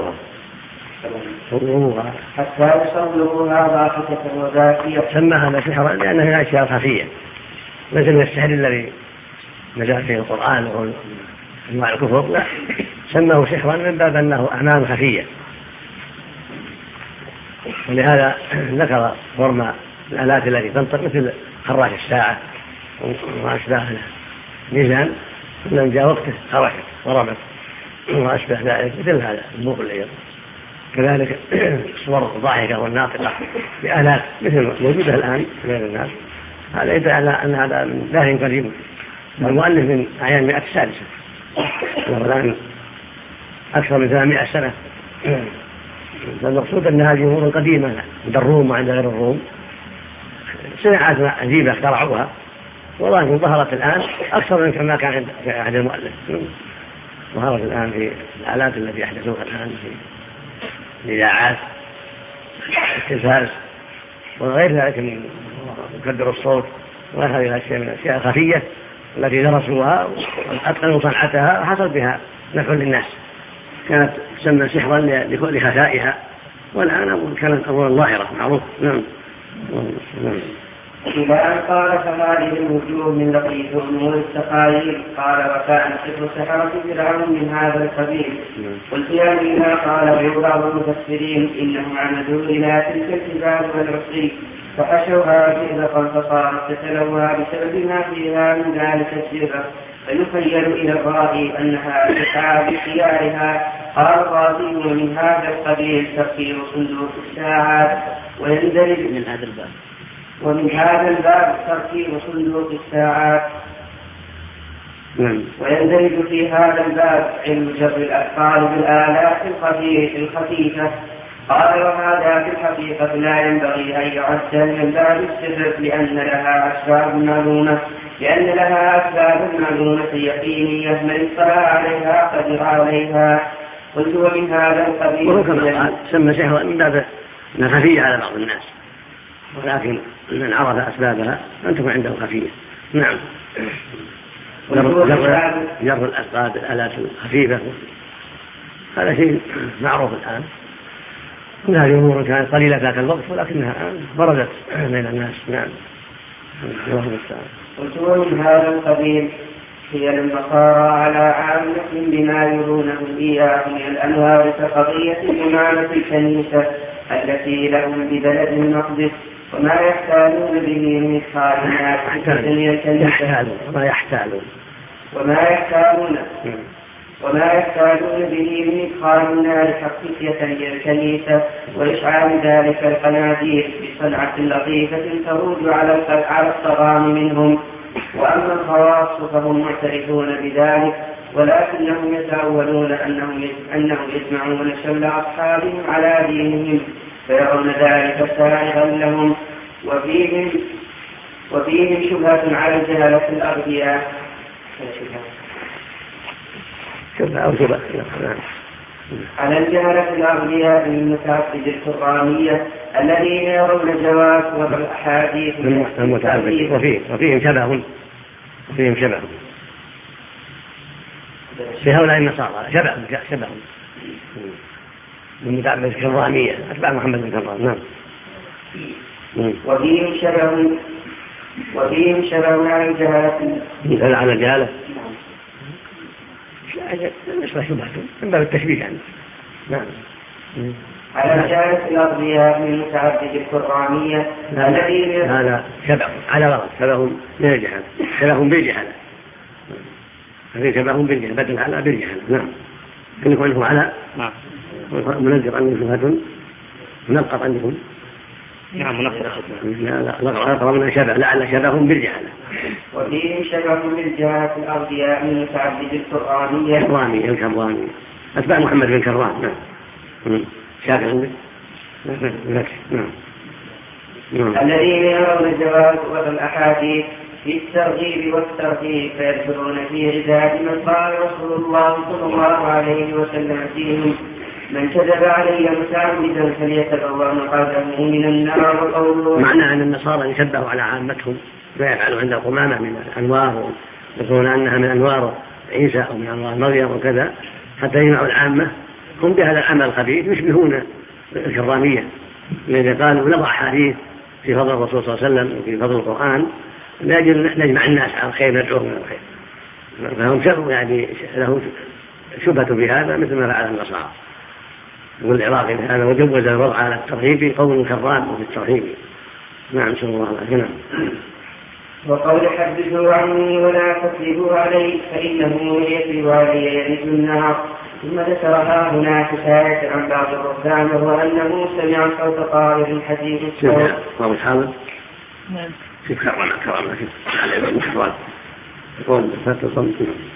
سمى هذا سحرا لأنه من الأشياء الخفية، ليس من السحر الذي نزل فيه القرآن وهو أنواع الكفر، لا، سماه سحرا من باب أنه أعمال خفية. ولهذا ذكر فرم الآلات التي تنطق مثل خراش الساعة وأشباهها ميزان، من جاء وقته خرجت ضربت وأشبه ذلك مثل هذا البوق العير. كذلك الصور الضاحكة والناطقة بآلات مثل موجودة الآن بين الناس، هذا يدل على أن هذا من داه قديم. المؤلف من أعيان 100 سادسة، الآن أكثر من 300 سنة. فالمقصود أن هذه أمور قديمة عند الروم وعند غير الروم، صناعات عجيبة اخترعوها، والله ظهرت الآن أكثر من كما كان في عهد المؤلف. ظهرت الآن في الآلات التي يحدثوها الآن في الإذاعات التلفاز وغير ذلك من مكبر الصوت وغير هذه الأشياء من الأشياء الخفية التي درسوها وأتقنوا صنعتها وحصل بها نفع للناس، كانت تسمى سحرا لخفائها، والآن كانت أمورا ظاهرة معروف. نعم. إلى أن قال: فهذه الوجوه من لطيف أمور التقاليد. قال: وكان سحرة فرعون من هذا القبيل. قلت يا قال بعض المفسرين إنهم عمدوا إلى تلك الكتاب والعصي فحشوها جهزقا فصارت تتلوى بسبب ما فيها من ذلك السر، فيخيل إلى الرائي أنها تسعى بخيارها. قال الرازي: ومن هذا القبيل تفسير صندوق الساعات ويندرج ومن هذا الباب ترتيب صندوق الساعات. ويندرج في هذا الباب علم جر الأثقال بالآلات الخفيفة. قال: وهذا في الحقيقة لا ينبغي أن يعد من باب السر لأن لها أسباب معلومة يقينية من اطلع عليها قدر عليها. قلت: ومن هذا القبيل وكما سمى سحرا من باب خفية على بعض الناس، ولكن من عرف أسبابها أن تكون عنده خفية. نعم. جر الأثقال بالآلات الخفيفة هذا شيء معروف الآن، كل هذه أمور كانت قليلة ذاك الوقت ولكنها بردت بين الناس. نعم. قلت: ومن هذا القبيل هي النصارى على عامة بما يرونه إياه من الأنوار كقضية إمامة الكنيسة التي لهم ببلد المقدس وما يحتالون به من إدخال الناس في دنيا الكنيسة وما يحتاجون به من إدخال النار حقيقية إلى الكنيسة وإشعال ذلك القناديل بصنعة لطيفة تروج على الطغام منهم. وأما الخواص فهم معترفون بذلك، ولكنهم يتأولون أنهم يجمعون شمل أصحابهم على دينهم فيرون ذلك سائغا لهم، وفيهم شبهة على الجهلة الأغبياء على الجهلة الأغبياء من المتعبد القرآنية الذين يرون جواز وضع الأحاديث المتعبد وفيهم شبه في هؤلاء النصارى شبه من متعبد الكرامية أتباع محمد بن كرام. نعم. وفيهم شبه عن الجهالة. مثل على الجهالة نشرح شبهته من باب التشبيه يعني. نعم. على جهالة الأغبياء من متعبد القرآنية الذين هذا شبه على غرض شبه من الجهالة، شبه بالجهالة، هذه شبه بالجهالة بدل على بالجهالة. نعم. كلكم عنه على منزل عنه شبهة منقط عندكم. نعم منقط. لا قررنا شبه لعل شبه بالجهالة. وفيه شبه بالجهالة الأغبياء من متعبد القرآنية الكرامي أتباع محمد بن كرام. نعم. شاكر عندك. نعم. الذين يرون الجواز والأحاديث في الترغيب والترهيب فيدخلون في عداد من قال رسول الله صلى الله عليه وسلم فيهم من كذب علي متعمدا فليتبوأ مقعده من النار وقوله. معنى أن النصارى يشبهوا على عامتهم ما يفعلوا عند القمامة من الأنوار يقولون أنها من أنوار عيسى أو من أنوار مريم وكذا حتى يجمعوا العامة هم بهذا العمل الخبيث يشبهون الكرامية الذين قالوا نضع حديث في فضل الرسول صلى الله عليه وسلم وفي فضل القرآن لأجل نجمع الناس على الخير ندعوهم إلى الخير. فهم شبه يعني له شبهة بهذا مثل ما فعل النصارى والعراقي هذا وجوز الوضع على الترهيب قول كرام وفي الترهيب. نعم صلى الله عليه وسلم. وقول حدثوا عني ولا تكذبوا علي فإنه يكذب علي يرث النار. ثم ذكرها هنا حكاية عن بعض الرهبان وأنه سمع صوت طائر حديث الصوت. وابو حامد. نعم. كيف كرامة على المحفظ يقول فتصمت.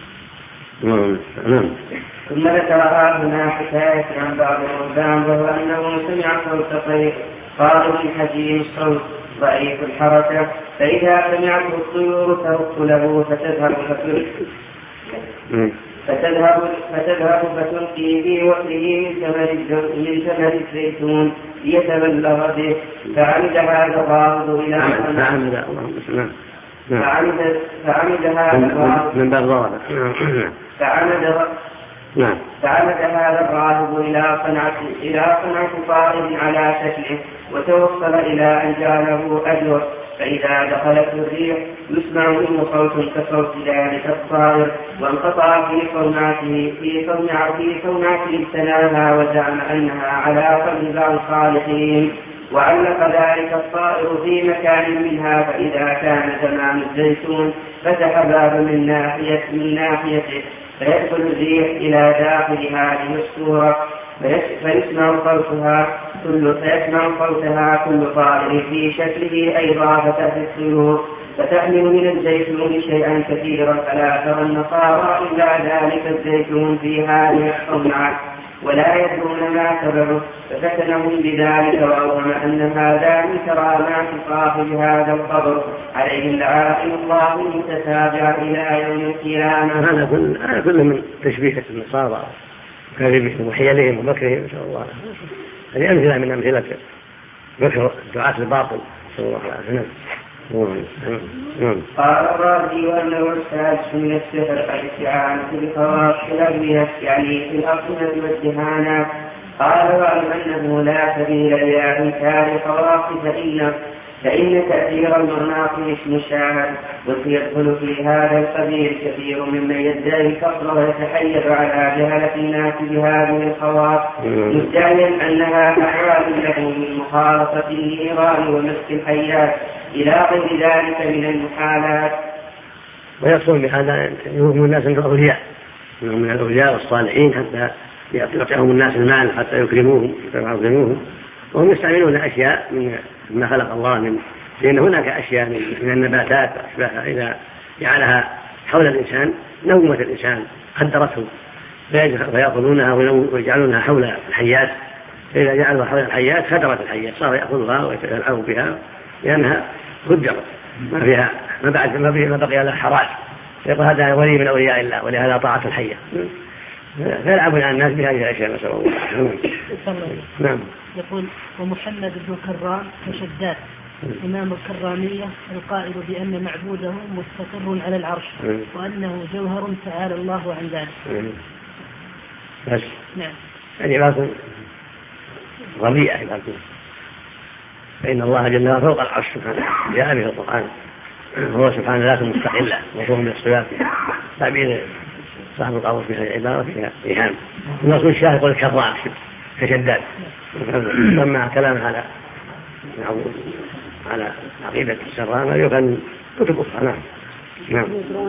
نعم. ثم ذكرها هنا حكاية عن بعض الرهبان وأنه سمع صوت طائر حديث الصوت ضعيف الحركة فإذا سمعته الطيور ترق له فتذهب فتلقي في وكله من ثمر الزيتون ليتبلغ به. فعمد هذا الراهب إلى فعمد هذا الراهب إلى صنعة طائر على شكله وتوصل إلى أن جعله أجور. فإذا دخلت الريح يسمع منه صوت كصوت ذلك الطائر وانقطع في صونعته ابتلاها وزعم أنها على قلب بعض الصالحين وعلق ذلك الطائر في مكان منها. فإذا كان زمان الزيتون فتح باب من ناحيته فيدخل الريح إلى داخل هذه السورة فيسمع صوتها كل طائر في شكله أيضا فتأتي الطيور فتحمل من الزيتون شيئا كثيرا فلا ترى النصارى إلا ذلك الزيتون في هذه الصنعة ولا يدرون ما سببه. ففتنهم بذلك وأوهم أن هذا من كرامات صاحب هذا القبر عليهم لعائن الله المتتابعة إلى يوم القيامة. هذا كله من تشبيه النصارى كذبهم وحيلهم ومكرهم إن شاء الله. هذه أمثلة من أمثلة مكر دعاة الباطل صلى الله عليه وسلم. قال الرازي وأنه السادس من السحر الاستعانة بخواص الأدوية يعني في الأطعمة والدهانات. قال واعلم أنه لا سبيل إلى إنكار الخواص فإن تأثير المناطق مشاهد وسيدخل في هذا القبيل كثير ممن يدعي الفقر ويتحير على جهلة الناس بهذه الخواص مدعيا أنها أحوال له من مخالطة النيران ومسك الحيات إلى غير ذلك من المحالات. ويصل بهذا يؤمن الناس من الأولياء والصالحين حتى يعطيهم الناس المال حتى يكرموهم وهم يستعملون أشياء من ما خلق الله لأن هناك أشياء من النباتات وأشباهها إذا جعلها حول الإنسان نومة الإنسان قدرته فيأخذونها ويجعلونها حول الحيات. فإذا جعلوها حول الحيات خدرت الحيات صار يأخذها ويتلعب بها لأنها قدرت ما بقي لها حراج. يقول هذا ولي من أولياء الله ولهذا طاعة الحية فيلعبون على الناس بهذه الأشياء نسأل الله. نعم. يقول ومحمد بن كرام وشداد إمام الكرامية القائل بأن معبوده مستقر على العرش وأنه جوهر تعالى الله عن ذلك. بس نعم. هذه عبارة رديئة فإن الله جل وعلا فوق العرش سبحانه جاء به القرآن، هو سبحانه ذات مستقلة وهو من الصفات تعبير صاحب القاموس في هذه العبارة فيها إيهام. النص الشاهد يقول كالراء كشداد، أما كلام على عقيدة السراء ما يكون كتب أخرى. نعم. نعم.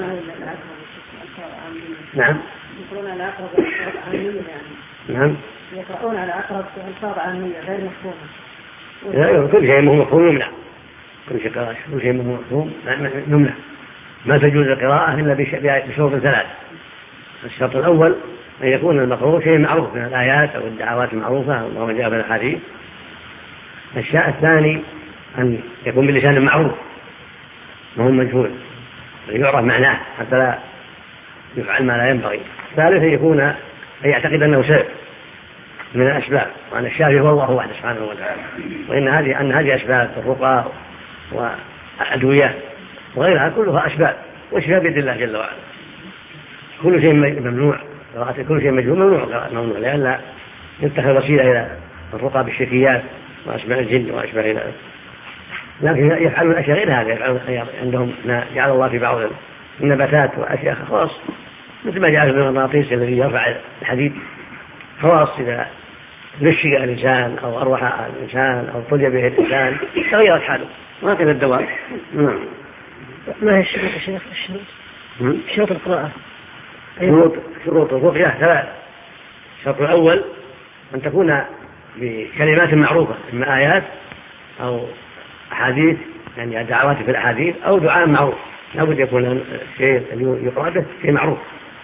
نعم. يقرؤون على أقرب ألفاظ عامية يعني. نعم. يقرؤون على أقرب ألفاظ عامية غير مفهومة. لا، كل شيء مهم مفهوم يمنع، كل شيء مهم مفهوم يمنع. ما تجوز القراءة إلا بشروط ثلاث. الشرط الأول أن يكون المقروء شيء معروف من الآيات أو الدعوات المعروفة أو ما جاء في الأحاديث. الثاني أن يكون بلسان معروف وهو مجهول يعرف معناه حتى لا يفعل ما لا ينبغي. الثالث أن يعتقد أنه سبب من الأسباب، وأن الشافي هو الله وحده سبحانه وتعالى، وإن هذه أسباب الرقى والأدوية وغيرها كلها أسباب، والشفاء بيد الله جل وعلا. كل شيء ممنوع، كل شيء مجهول ممنوع، لأن يتخذ وسيلة إلى الرقى بالشركيات وأسماء الجن وأشباه ذلك. لكن يفعلون أشياء غير هذا، عندهم جعل الله في بعض النباتات وأشياء خاص، مثل ما جعل من المغناطيس الذي يرفع الحديد خاص إذا نشق الإنسان أو أروح الإنسان أو طلي به الإنسان تغيرت حاله، وهكذا الدواء. ما هي الشروط يا شيخ؟ شروط القراءة. شروط الرقية ثلاث. الشرط الأول أن تكون بكلمات معروفة، إما آيات أو أحاديث، يعني دعوات في الأحاديث أو دعاء معروف، لابد يكون الشيء يقرأ به شيء معروف.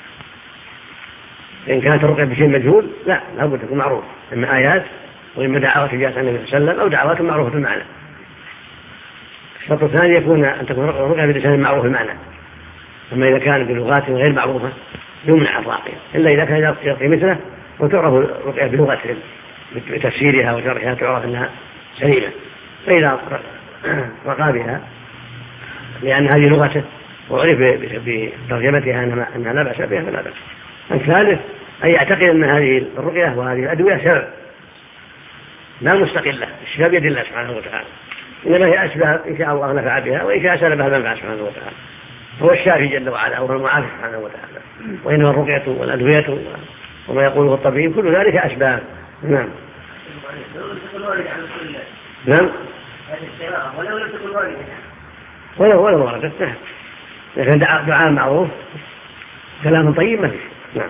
إن كانت الرقية بشيء مجهول لابد يكون معروف، إما آيات وإما دعوات جاءت عن النبي صلى الله عليه وسلم أو دعوات معروفة المعنى. الشرط الثاني أن تكون الرقية بلسان معروف المعنى، أما إذا كان بلغات غير معروفة يمنع الراقية، إلا إذا كان يرقي مثله وتعرف الرقية بلغتهم بتفسيرها وشرحها تعرف أنها سليمة، فإذا رقى بها لأن هذه لغته وعرف بترجمتها أنها لا بأس بها فلا بأس. الثالث أن يعتقد أن هذه الرقية وهذه الأدوية سبب لا مستقلة، الشفاء بيد الله سبحانه وتعالى، إنما هي أسباب إن شاء الله نفع بها وإن شاء سلبها المنفعة سبحانه وتعالى. هو الشافي جل وعلا وهو المعافي سبحانه وتعالى، وإنما الرقية والأدوية وما يقوله الطبيب كل ذلك أسباب. نعم. نعم. ولو وردت لكن دعاء معروف كلام طيب ما فيه. نعم.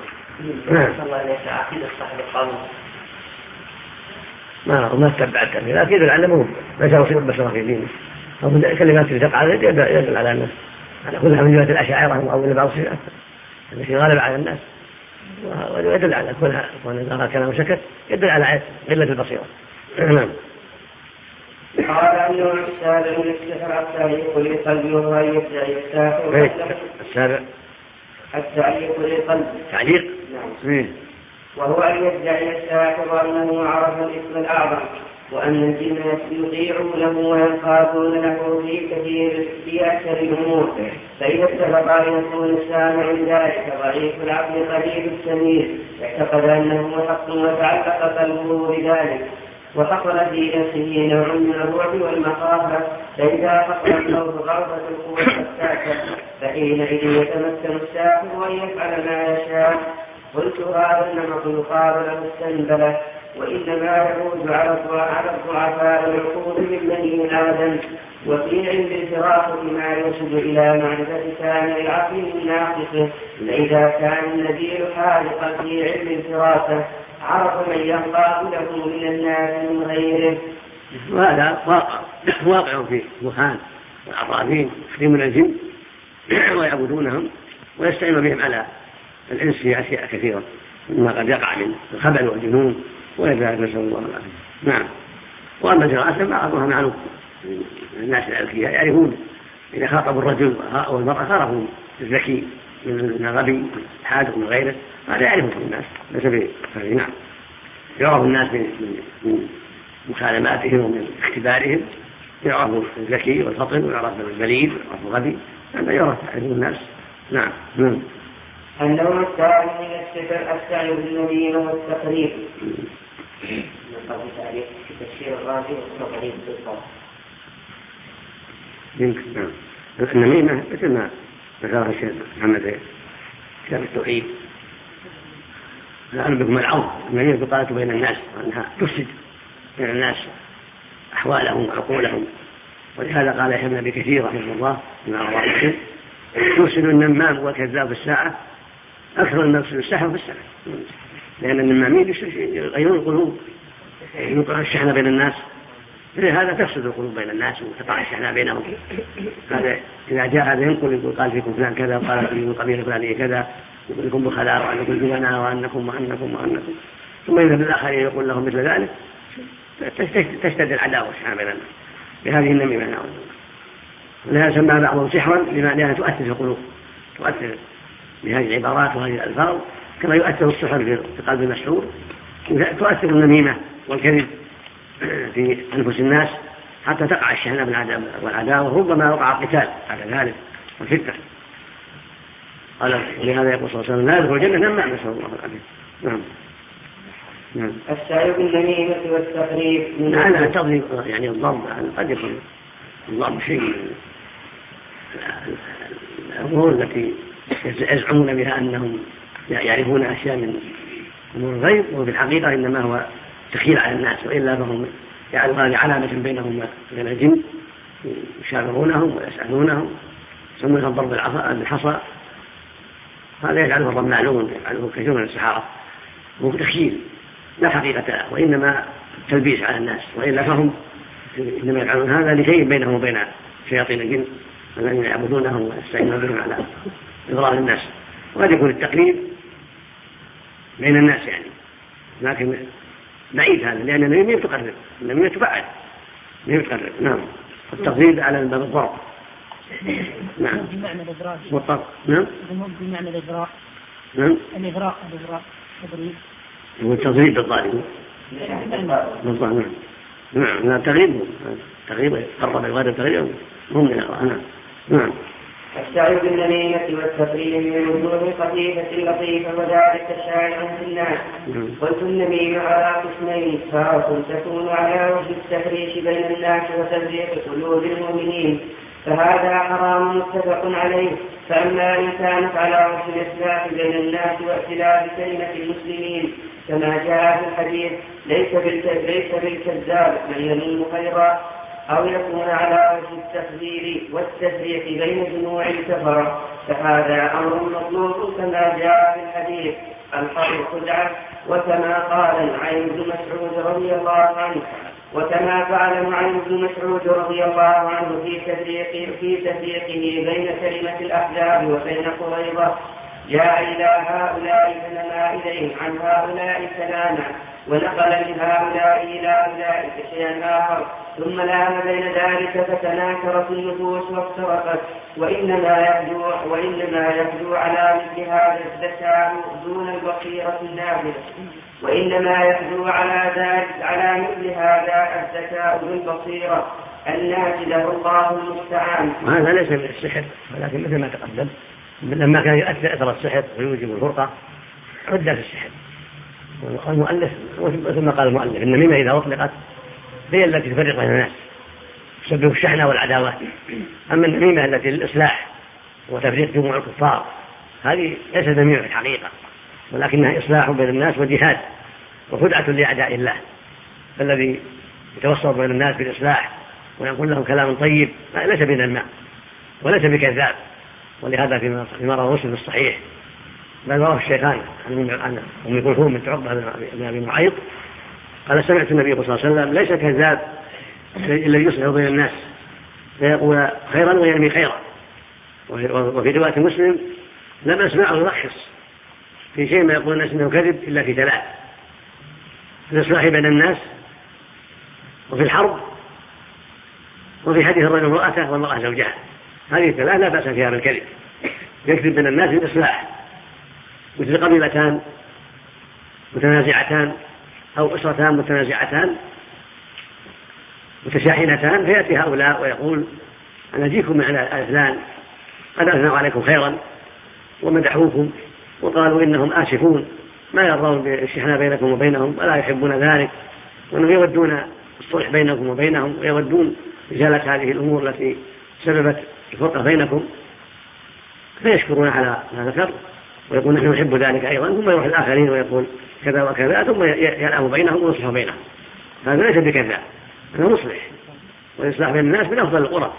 ما تبعت لكن العلم ليس وصيب البشر في دينه أو الكلمات اللي تقع يدل على الناس على كلها من جهة الأشاعرة أو بعض الصفات التي غالب على الناس، ويدل على كلها وأن كلام سكت يدل على قلة البصيرة. نعم. قال أنه السابع من السحر التعليق للقلب وهو أن يدعي الساحر التعليق للقلب تعليق. نعم. وهو أن يدعي الساحر أنه عرف الاسم الأعظم وأن الجن يطيعونه وينقادون له في أكثر الأمور، فإذا اتفق أن يكون السامع ذلك ضعيف العقل قليل السميع اعتقد أنه حق وتعلق قلبه بذلك وحصل في نفسه نوع من الرعب والمخافة، فإذا حصل الصوت غرفة القوة الساكنة فحينئذ يتمكن الساحر أن يفعل ما يشاء. قلت هذا النمط يقال له السنبلة، وإنما يعود على الضعفاء العقول من بني آدم. وفي علم الفراسة ما يرشد إلى معرفة كامل العقل من ناقصه، فإذا كان النبي حاذقا في علم الفراسة عرف من ينقاد له من الناس من غيره. وهذا واقع في الكهان والعرافين يخدمون الجن ويعبدونهم ويستعين بهم على الإنس في أشياء كثيرة مما قد يقع من الخبل والجنون ويذهب نسأل الله العافية. نعم. وأما الفراسة بعضها معروف، الناس الأذكياء يعرفون إذا خاطبوا الرجل أو المرأة خافوا الذكي من الغبي الحاذق من غيره، هذا يعرفه الناس ليس بفرق. نعم. يعرف الناس من مكالماتهم ومن اختبارهم، يعرف الذكي والفطن ويعرف البليد ويعرف الغبي، هذا يعرف الناس. نعم. النوع الثاني من السحر السعي بالنميمة والتقريب. قبل تعريف تفسير الرازي والتقريب بالضبط. يمكن النميمة مثل ما ذكرها الشيخ محمد كتاب التوحيد، العلم بكم العوض. النميمة تقالت بين الناس وأنها تفسد بين الناس أحوالهم وعقولهم، ولهذا قال يحيى بن أبي كثير رحمه الله بما رواه مسلم: يفسد النمام والكذاب في الساعة أكثر من يفسد السحر في الساعة، لأن النمامين يغيرون القلوب، يوقع الشحنة بين الناس، لهذا تفسد القلوب بين الناس وتقع الشحنة بينهم. هذا إذا جاء هذا ينقل يقول قال فيكم فلان كذا وقال فيكم قبيلة فلانية كذا، يقول لكم بخلاء وأنكم جبناء وأنكم وأنكم وأنكم، ثم يذهب الآخرين يقول لهم مثل ذلك، تشتد العداوة والشحنة بين الناس بهذه النميمة. نعوذ بالله. لهذا سماها بعضهم سحرا لأنها تؤثر في القلوب، تؤثر بهذه العبارات وهذه الألفاظ كما يؤثر السحر في قلب المسحور، تؤثر النميمة والكذب في أنفس الناس حتى تقع الشحنة والعداوة، ربما وقع القتال على ذلك والفتنة. قال ولهذا يقول صلى الله عليه وسلم: لا يدخل الجنة نمام، نسأل الله العافية. نعم. السعي بالنميمة والتقريب أنا تضرب يعني الضرب، قد يكون الضرب شيء من الأمور التي يزعمون بها أنهم يعرفون أشياء من أمور الغيب، وفي الحقيقة إنما هو تخيل على الناس، وإلا فهم يعلمون علامة بينهم وبين الجن، يشاورونهم ويسألونهم، يسمونها الضرب بالحصى. هذا يجعله الضرب معلوم، يجعله كثير من السحرة، وهو تخيل لا حقيقة له، وإنما تلبيس على الناس، وإلا فهم إنما يفعلون هذا لشيء بينهم وبين شياطين الجن الذين يعبدونهم ويستعينون بهم على إضرار الناس. وقد يكون التقريب بين الناس يعني، لكن بعيد هذا، لأن النميمة تقرب، النميمة تبعد، النميمة تقرب. نعم. التقريب على الباب الضرب. نعم. بمعنى الإغراء. والضرب. نعم. بمعنى الإغراء. نعم. الإغراء تقريب. والتضريب بالظالم. بالظالم. نعم. تقريبا قرب الغادة تقريبا هم من الأغراء. نعم. السعي بالنميمة والتقريب من وجوه خفيفة لطيفة، وذلك شائع في الناس. قلت النميمة على قسمين: تارة تكون على وجه التفريش بين الناس وتفريق قلوب المؤمنين، فهذا حرام متفق عليه. فأما إن كانت على وجه الإصلاح بين الناس وائتلاف كلمة المسلمين كما جاء في الحديث: ليس بالكذاب من ينم خيرا، أو يكون على وجه التخذير والتفريق بين جموع الكفرة، فهذا أمر مطلوب كما جاء في الحديث: الحرب خدعة، وكما قال معين بن مسعود رضي الله عنه، وكما فعل معين بن مسعود رضي الله عنه في تفريقه بين كلمة الأحزاب وبين قريظة: جاء إلى هؤلاء فنما إليهم، عن هؤلاء كلاما، ونقل من هؤلاء إلى أولئك شيئا آخر، ثم لام بين ذلك فتناكرت النفوس وافترقت. وإنما يبدو على مثل هذا الذكاء دون البصيرة النافذة، وإنما يبدو على مثل هذا الذكاء بالبصيرة النافذة، الله المستعان. وهذا ليس من السحر، ولكن مثل ما تقدم لما كان يؤثر أثر السحر ويوجب الفرقة عد في السحر. والمؤلف مثل ما قال المؤلف: النميمة إذا أطلقت هي التي تفرق بين الناس، تسبب الشحنة والعداوة. أما النميمة التي للإصلاح وتفريق جموع الكفار هذه ليست نميمة في الحقيقة، ولكنها إصلاح بين الناس وجهاد وخدعة لأعداء الله. فالذي يتوسط بين الناس بالإصلاح ويقول لهم كلام طيب ليس بنمام وليس بكذاب. ولهذا فيما رواه مسلم الصحيح بل رواه الشيخان عن أم كلثوم بنت عقبة بن أبي معيط قال: سمعت النبي صلى الله عليه وسلم: ليس كذاب الذي يصلح بين الناس فيقول خيرا ويرمي خيرا. وفي رواية مسلم: لم أسمعه يرخص في شيء ما يقول الناس إنه كذب إلا في ثلاث: في الإصلاح بين الناس، وفي الحرب، وفي حديث الرجل امرأته والمرأة زوجها. هذه الثلاث لا بأس فيها بالكذب، يكذب بين الناس بالإصلاح، مثل قبيلتان متنازعتان أو أسرتان متنازعتان متشاحنتان، فيأتي هؤلاء ويقول: أنا أجيكم من فلان قد أثنوا عليكم خيرا ومدحوكم وقالوا إنهم آسفون ما يرضون بالشحناء بينكم وبينهم ولا يحبون ذلك، وأنهم يودون الصلح بينكم وبينهم ويودون إزالة هذه الأمور التي سببت الفرقة بينكم، فيشكرون على ما ذكر ويقول نحن نحب ذلك أيضا، ثم يروح الآخرين ويقول كذا وكذا، ثم يلعب بينهم ويصلح بينهم. هذا ليس بكذا، هذا مصلح، والإصلاح بين الناس من أفضل القرى.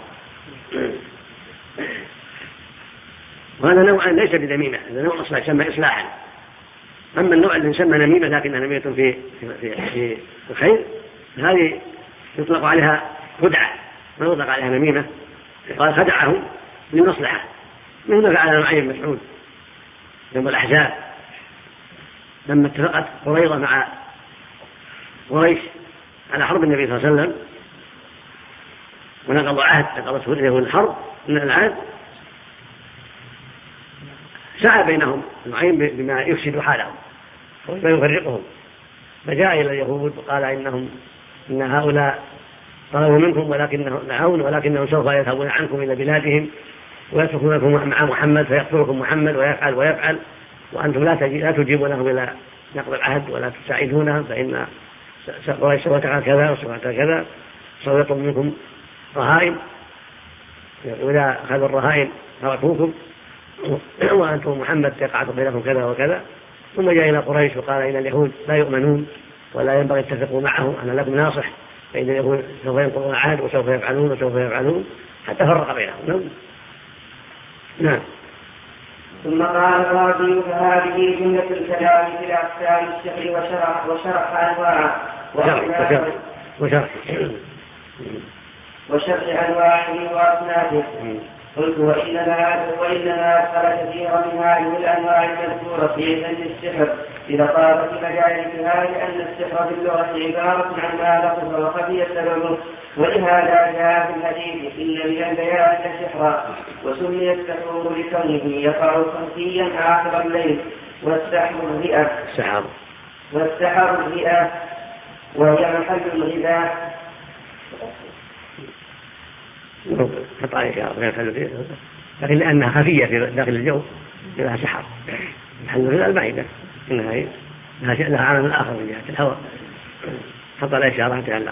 وهذا نوع ليس بذميمة، هذا نوع أصلا يسمى إصلاحا. أما النوع اللي يسمى نميمة لكنها نميمة في الخير، هذه يطلق عليها خدعة، ما يطلق عليها نميمة. قال خدعهم للمصلحة، مثل ما فعل نعيم بن مسعود يوم الأحزاب لما اتفقت قريظة مع قريش على حرب النبي صلى الله عليه وسلم ونقضوا عهد، نقضته اليهود الحرب من العهد، سعى بينهم نعيم بما يفسد حالهم ويفرقهم، فجاء إلى اليهود وقال إن هؤلاء طلبوا منكم ولكنهم سوف يذهبون عنكم إلى بلادهم ويتركونكم مع محمد فيقتلكم محمد ويفعل وأنتم لا تجيبونهم إلى نقض العهد ولا تساعدونهم، فإن قريش سوف تفعل كذا وسوف تفعل كذا، سوف يطلب منكم رهائن، وإذا أخذوا الرهائن تركوكم وأنتم محمد يقعد بينكم كذا وكذا. ثم جاء إلى قريش وقال إن اليهود لا يؤمنون ولا ينبغي التفقوا معهم، أنا لكم ناصح، فإن اليهود سوف ينقضون العهد وسوف يفعلون حتى فرق بينهم. نعم. ثم قال الرازي فهذه جملة الكلام في الأقسام السحر وشرح أنواعه وشرح أنواعه وأصنافه. قلت وإنما أدخل كثيرا من هذه الأنواع المذكورة في علم السحر بلطافة مجالسها، لأن السحر في اللغة عبارة عن ما لفظ وخفي سببه، ولهذا جاء في الحديث إن من البيان سحرا، وسمي السحور لكونه يقع خفيا آخر الليل، والسحر الرئة وهي محل الغذاء. لكن لأنها خفية في داخل الجو لها سحر، محل الغذاء المعدة، إنها لها عالم آخر من جهة الهواء، حط على إشارات على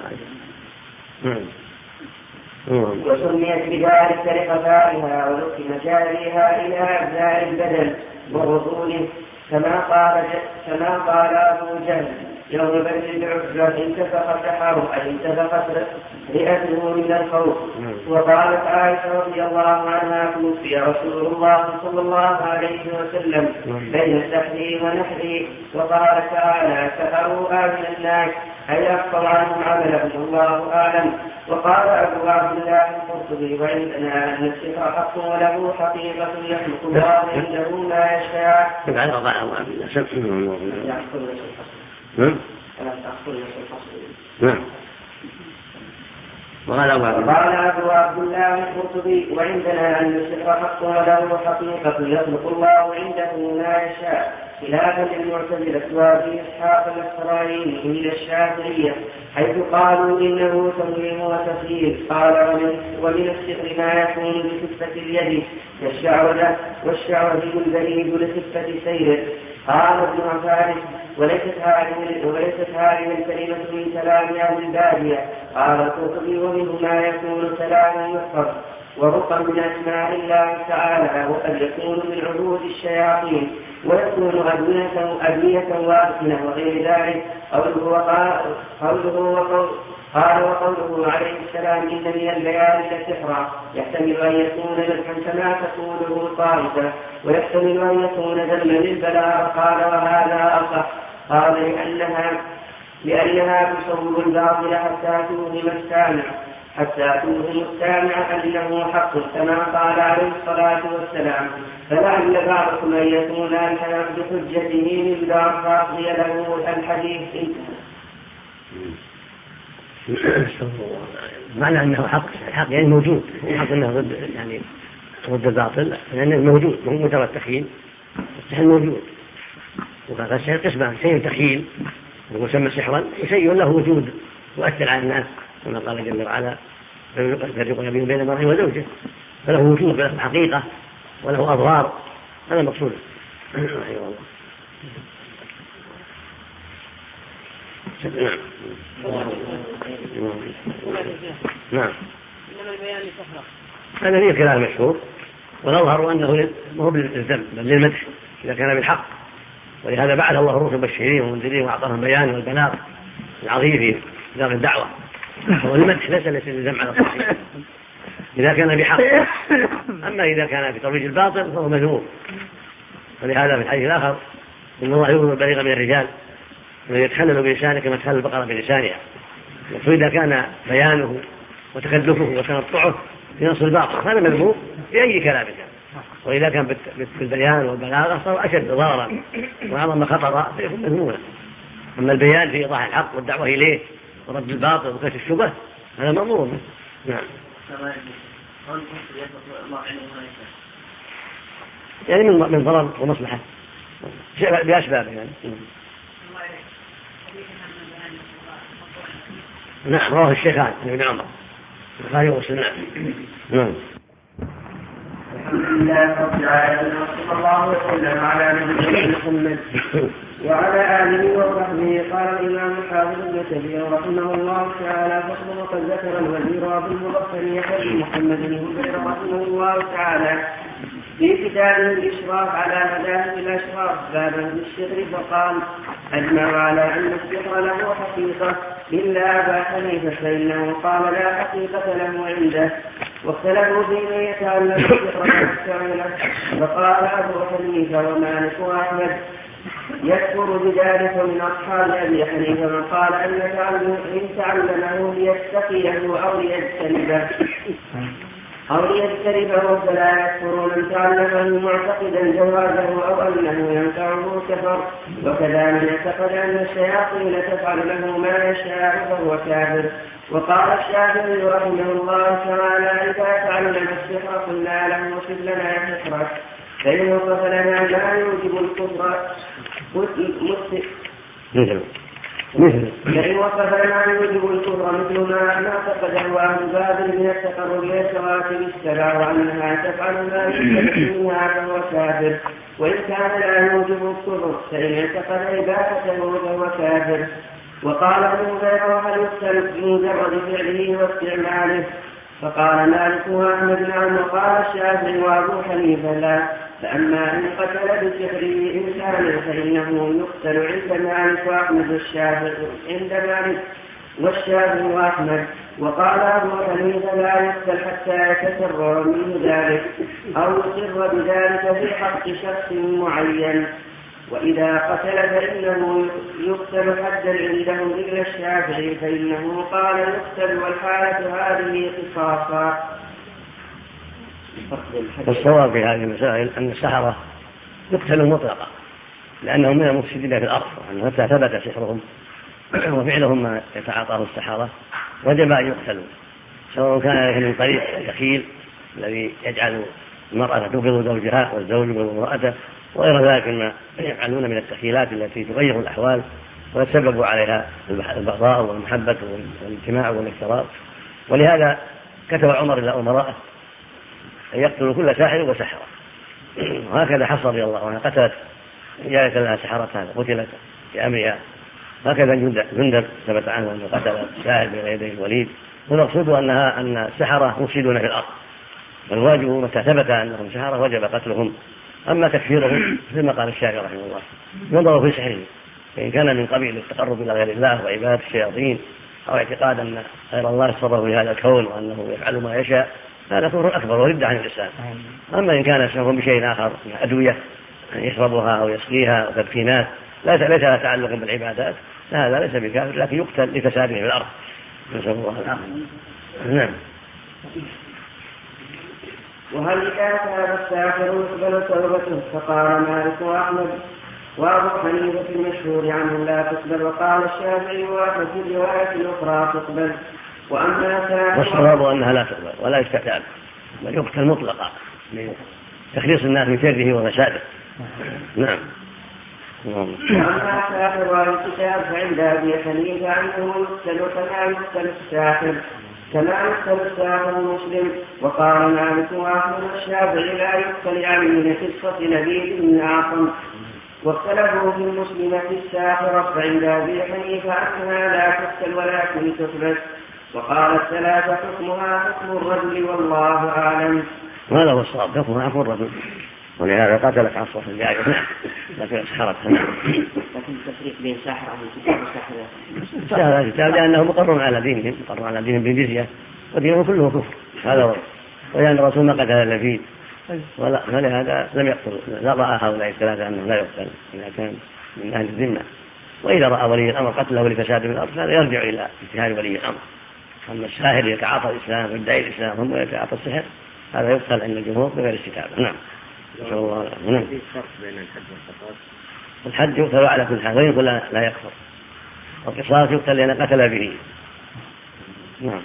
وسميت بذلك لخفائها ولطف مجاريها إلى أبناء البدن وغضونه، كما قال أبو جهل يوم بدر بعزة انتفخ سحره أي انتفخت رئته من الخوف. وقالت عائشة رضي الله عنها توفي رسول الله صلى الله عليه وسلم بين سحري ونحري، وقال تعالى سحروا آمن الناس أي أخطر عنهم عملهم الله أعلم. وقال أبو عبد الله القرطبي وعندنا أن السحر حق وله حقيقة يخلق الله عنده ما يشاء. وقال أبو عبد الله القرطبي وعندنا أن السحر حق وله حقيقة يخلق الله عنده ما يشاء، خلافا للمعتزلة وأبي إسحاق الإسرائيلي من الشافعية حيث قالوا إنه تمويه وتسيير. قال ومن السحر ما يكون بخفة اليد والشعر البريد لخفة سيره. قال ابن عفان وليست هذه الكلمة من كلام أهل البادية. قال القرطبي ومنه ما يكون كلاما يحفظ ورقا من أسماء الله تعالى، وقد يكون من عهود الشياطين ويكون أدوية وألسنة وغير ذلك. وقوله عليه السلام إن من البيان لسحرا يحتمل أن يكون نفحا كما تقوله طائفة، ويحتمل أن يكون ذما للبلاء. قال وهذا أصح. قال لأنها تصور الباطل حتى توهم السامع أنه حق، كما قال عليه الصلاة والسلام فلعل بعضكم أن يكون ألحن بحجته من بعض فأقضي له الحديث. معنى أنه حق يعني موجود، حق أنه ضد الباطل لأنه موجود، مو مجرد تخيل، السحر موجود. وقال السحر قسمان، شيء تخيل ويسمى سحرا، شيء له وجود يؤثر على الناس كما قال جل وعلا فيفرق بين المرء وزوجه، فله وجود وله حقيقة وله أضرار، هذا المقصود. نعم. هذا فيه خلاف مشهور، ونظهر أنه هو بالذم بل للمدح إذا كان بالحق، ولهذا بعث الله الرسل مبشرين ومنذرين وأعطاهم البيان والبلاغ العظيم في دار الدعوة، والمدح ليس للذم على الصحيح إذا كان بحق. أما إذا كان في ترويج الباطل فهو مذموم. ولهذا في الحديث الآخر إن الله يظلم البليغ من الرجال ويتحلل بلسانه كما تحلل البقرة بلسانها. فإذا كان بيانه وتكلفه وتنطعه في نص الباطل هذا مذموم بأي كلام كان، وإذا كان بالبيان والبلاغة صار أشد ضررا وأعظم خطرا فيكون مذموما. أما البيان في إيضاح الحق والدعوة إليه ورد الباطل وكشف الشبه هذا مأمور. نعم. يعني من ضرر ومصلحة بأسباب يعني. نعم رواه الشيخان عن ابن عمر البخاري ومسلم. نعم. الحمد لله رب العالمين وصلى الله وسلم على نبينا محمد وعلى آله وصحبه. قال الإمام الحافظ ابن كثير رحمه الله تعالى: فصل. وقد ذكر الوزير أبو المظفر يحيى محمد بن هبير رحمه الله تعالى في كتابه الإشراف على مذاهب الأشراف بابا بالشعر فقال: أجمع على أن السحر له حقيقة إلا أبا حنيفة فإنه قال لا حقيقة له عنده، واختلفوا في من يتعلم السحر والتعلم، فقال أبو حنيفة ومالك وأحمد يكفر بذلك من أصحاب أبي حنيفة من قال أن تعلمه ليتقيه أو ليجتنبه فلا يكفر. من تعلمه معتقدا جوازه أو أنه ينفعه كفر، وكذا من اعتقد أن الشياطين تفعل له ما يشاء فهو كافر. وقال الشافعي رحمه الله تعالى: إذا تعلم السحر قلنا له وصف لنا سحرك، فإن وصف لنا ما يوجب الكفر فإن وصف لنا يوجب الكفر مثل ما اعتقده أهل بابل من التقرب إلى الكواكب السبع وأنها تفعل ما يوجب منها فهو كافر. وإن كان لا يوجب الكفر فإن اعتقد إباحته فهو كافر. وقال ابن هبير: هل يقتل بمجرد فعله واستعماله؟ فقال مالك وأحمد: نعم. وقال الشافعي وأبو حنيفة: لا، فأما إن قتل بسحره إنسانا فإنه يقتل عند مالك وأحمد والشافعي وأحمد. وقال أبو حنيفة: لا يقتل حتى يتكرر منه ذلك أو يقر بذلك في حق شخص معين، وإذا قتل فإنه يقتل حدا عندهم إلا الشافعي فإنه قال يقتل والحالة هذه قصاصا. الصواب في هذه المسائل أن السحرة يقتلوا مطلقا لأنهم من المفسدين في الأرض، وأنه متى ثبت سحرهم وفعلهم ما يتعاطاه السحرة وجب أن يقتلوا، سواء كان من طريق الدخيل الذي يجعل المرأة تبغض زوجها والزوج يبغض امرأته وغير ذلك مما يفعلون من التخيلات التي تغير الأحوال ويتسبب عليها البغضاء والمحبة والانتماع والافتراء. ولهذا كتب عمر إلى أمرائه أن يقتلوا كل ساحر وسحرة، وهكذا حصل رضي الله عنها قتلت رجالة لها سحرتها قتلت بأمرها. هكذا جندب ثبت عنه أنه قتل الساحر بين يدي الوليد. والمقصود أن السحرة مفسدون في الأرض، والواجب متى ثبت أنهم سحرة وجب قتلهم. أما تكفيرهم كما قال الشافعي رحمه الله ينظر في سحره، فإن كان من قبيل التقرب إلى غير الله وعبادة الشياطين أو اعتقاد أن غير الله يتصرف في هذا الكون وأنه يفعل ما يشاء هذا كفر أكبر ورد عن الإسلام. أما إن كان يشرب بشيء آخر من أدوية يشربها أو يسقيها أو تدخينات ليس لها تعلق بالعبادات فهذا ليس بكافر، لكن يقتل لفساده في الأرض. نسأل الله العافية. نعم. وهل إذا كان الساحر يقبل توبته؟ فقال مالك وأحمد وأبو حنيفة في المشهور عنه لا تقبل، وقال الشافعي وأحمد في الرواية الأخرى تقبل. وأما والصواب أنها لا تقبل ولا يستتاب بل يقتل مطلقا لتخليص الناس من شره وفساده. نعم. وأما ساحر الكتاب فعند أبي حنيفة أنه يقتل كما يقتل الساحر المسلم. وقال مالك وأحمد الشافعي لا يقتل يعني قصة لبيد بن أعصم. واختلفوا في المسلمة الساحرة فعند أبي حنيفة أنها لا تقتل ولكن تحبس. وقال الثلاثة حكمها حكم الرجل والله أعلم. وهذا هو الصواب، حكمها حكم الرجل، ولهذا قتلت عصفة الجارية. نعم، لكن سحرتها. نعم. لكن التفريق بين ساحرة والكتاب وساحرة سهل الكتاب لأنه مقر على دينهم، مقر على دينهم بالجزية، ودينهم كله كفر. هذا هو، ولأن الرسول ما قتل اللبيد، فلهذا لم يقتل. لا رأى هؤلاء الثلاثة أنه لا يقتل إذا كان من أهل الذمة. وإذا رأى ولي الأمر قتله لفساد من الأرض هذا يرجع إلى اجتهاد ولي الأمر. أما الساحر يتعاطى الإسلام ويدعي الإسلام ثم يتعاطى السحر هذا يقتل عند الجمهور بغير استتابة. نعم. إن شاء الله. نعم. في فرق بين الحج والقصاص. الحج يقتل على كل حال ويقول لا يكفر. القصاص يقتل لأن قتل به. نعم.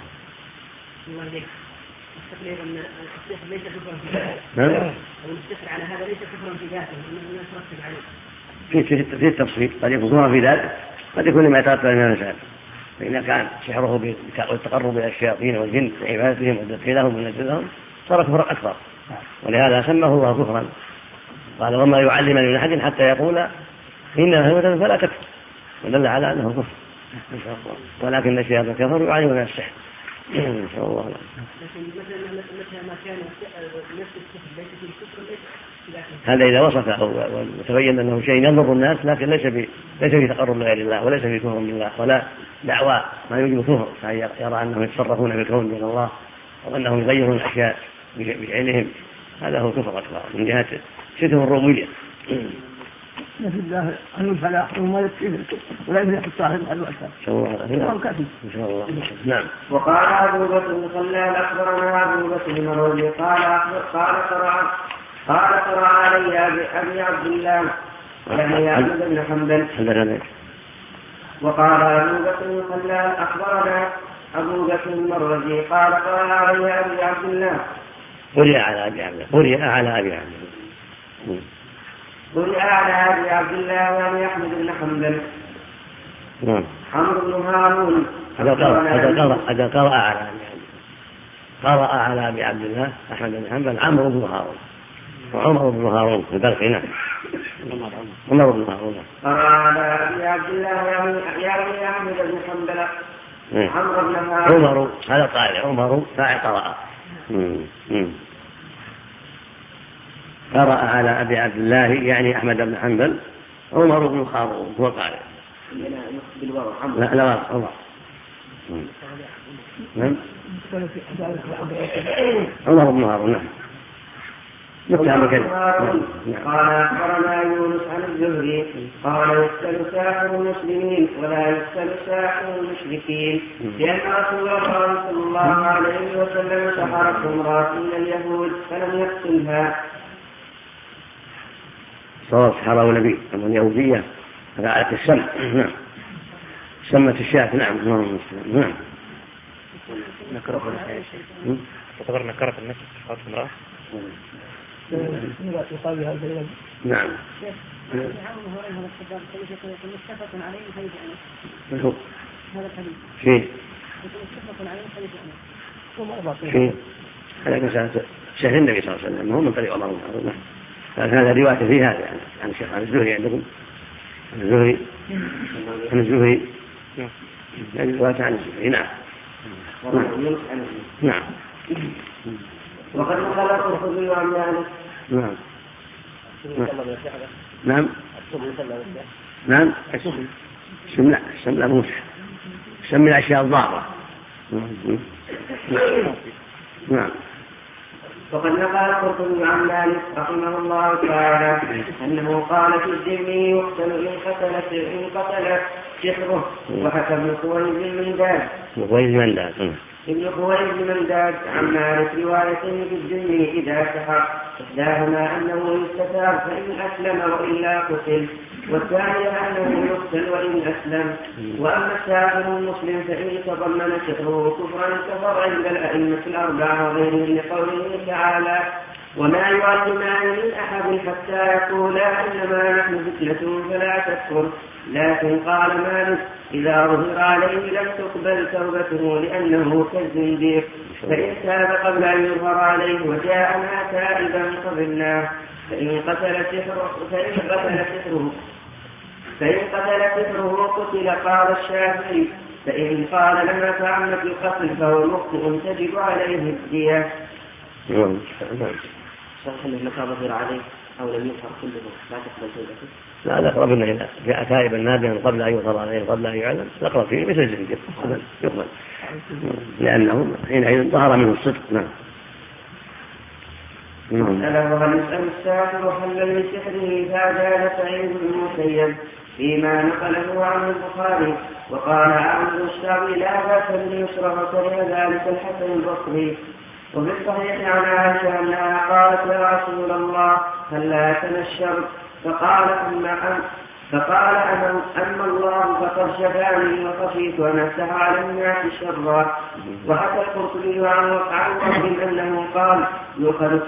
التقرير أن السحر ليس كفرا في ذاته. نعم. والسحر على هذا ليس كفرا في ذاته، إنه يترتب عليه. في التفصيل قد يكون كفرا في ذاته، قد يكون لما يترتب من الإنسان. فإذا كان سحره بالتقرب إلى الشياطين والجن وعبادتهم والذبح لهم والنذر لهم صار كفرا أكبر، ولهذا سماه الله كفرا. قال وما يعلم من أحد حتى يقول إنما هو فلا تكفر، ودل على أنه كفر. ولكن الشياطين كفروا يعلمون السحر. إن شاء الله. لكن مثلا ما كان نفس السحر ليس في الكفر هذا إذا وصفه وتبين أنه شيء يضر الناس، لكن ليس في تقرب لغير الله، وليس في كفر بالله، ولا دعوى ما يوجب كفر، يرى أنهم يتصرفون بالكون دون الله وأنهم يغيرون الأشياء بعينهم. هذا هو كفر أكبر من جهة شتم الربوبية. نفي الله عن الفلاح وما يكفيه ولا يفلح الصاحب الوسع. إن شاء الله. نعم. وقال أبو بكر بن خلال أخبرنا أبو بكر بن مروي قال قرأ علي أبي عبد الله يعني أحمد بن حنبل. وقال أبو بكر بن خلال أخبرنا أبو بكر بن مروي قال قرأ علي أبي عبد الله. قرئ على أبي عبد الله يعني أحمد بن حنبل. عمرو بن هارون هذا قرأ على أبي عبد الله أحمد بن حنبل عمرو بن هارون وعمر بن هارون في البلخ. نعم. عمر بن هارون قرأ على أبي عبد الله يعني أحمد بن حنبل عمرو بن هارون. عمر هذا قال عمر فاعل قرأ على أبي عبد الله يعني أحمد بن حنبل عمر بن هارون هو قال لا عمر. نعم. عمر بن هارون. نعم. قال أخبرنا يونس عن الزهري قال يقتل ساحر المسلمين ولا يقتل ساحر المشركين لأن رسول الله صلى الله عليه وسلم سحرت امرأة من اليهود فلم يقتلها. صار سحره نبي أما اليهودية فعلت السم. نعم. سمت الشاة. نعم. نعم. تعتبر نكرة النفس سحرت امرأة. نعم. في هذا كان شهر النبي صلى الله عليه وسلم هو من طريق عمر بن هارون. هذا رواية في هذا يعني عن الشيخ عن الزهري عندكم عن الزهري يعني رواية عن الزهري. نعم. نعم. وقد خلق الخضر عن ذلك. نعم. نعم. نعم. شمل موسى شمل الأشياء الضارة. نعم. وقد نقل القرطبي عن مالك رحمه الله تعالى أنه قال في الذمي يقتل إن قتل سحره. وحكى ابن خويلد بن منداد عن مالك روايتين في الذمي إذا سحر إحداهما أنه يستتاب فإن أسلم وإلا قتل، والثانية أنه يقتل وإن أسلم. وأما الساحر المسلم فإن تضمن سحره كفرا كفر عند الأئمة الأربعة وغيرهم لقوله تعالى وما يعلمان من أحد حتى يقولا إنما نحن فتنة فلا تكفر. لكن قال مالك إذا ظهر عليه لم تقبل توبته لأنه كالزنديق، فإن تاب قبل أن يظهر عليه وجاءنا تائبا قبلناه. فإن قتل سحره قتل. قال الشافعي فإن قال لم يتعمد القتل فهو مخطئ تجب عليه الدية. صحيح أنه متى ظهر عليه أو لم يظهر كله لا تقبل توبته؟ لا الأقرب أنه إذا جاء تائبا نادما قبل أن يظهر عليه قبل أن يعلم الأقرب فيه مثل الزنديق يقبل لأنه حينئذ ظهر منه الصدق. نعم. هل يسأل الساحر حل من سحره فأجاب سعيد بن المسيب فيما نقله عن البخاري. وقال عمرو الشعبي لا بأس بن يشرب وكره ذلك الحسن البصري. وفي الصحيح عن عائشة أنها قالت يا رسول الله هل لا تنشرت؟ فقال أما الله فقد شفاني وخشيت أن أفتح على الناس شرا. وحكى القرطبي عن وهب أنه قال يؤخذ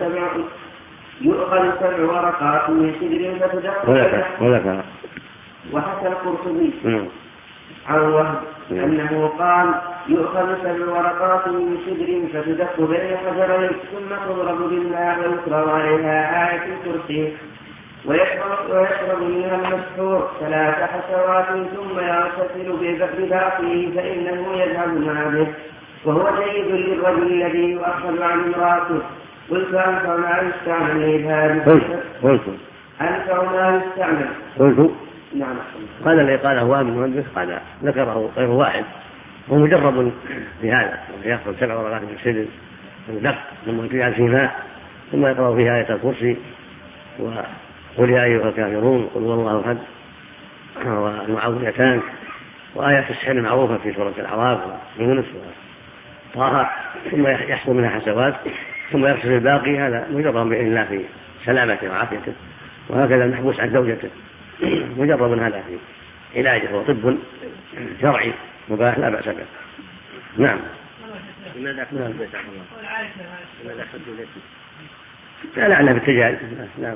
سبع ورقات من سدر فتدق. وحكى القرطبي عن وهب أنه قال يؤخذ 7 ورقات من سدر فتدق بين حجرين ثم تضرب بالماء ويقرأ عليها آية الكرسي ويشرب منها المسحور 3 حشوات ثم يغتسل بباقيه فإنه يذهب مع به وهو جيد للرجل الذي يؤخذ عن امرأته. قلت أنفع ما يستعمل لهذا أنفع ما يستعمل. نعم. قال اللي قاله وهب بن منبه قال ذكره غير واحد ومجرب في هذا يأخذ 7 ورقات من السدر ودق ثم يجعل فيه ماء ثم يقرأ فيها آية الكرسي وقل يا أيها الكافرون قل هو الله أحد والمعوذتان وآية السحر المعروفة في سورة الأعراف ويونس وطه ثم يحصل منها حسوات ثم يغسل الباقي. هذا مجرب بإذن الله في سلامته وعافيته. وهكذا المحبوس عن زوجته مجرب هذا في علاجه وطب شرعي مباح لا بأس به. نعم. لماذا أخذ البيت عن الله؟ لماذا أخذ البيت؟ لا بالتجارب. نعم.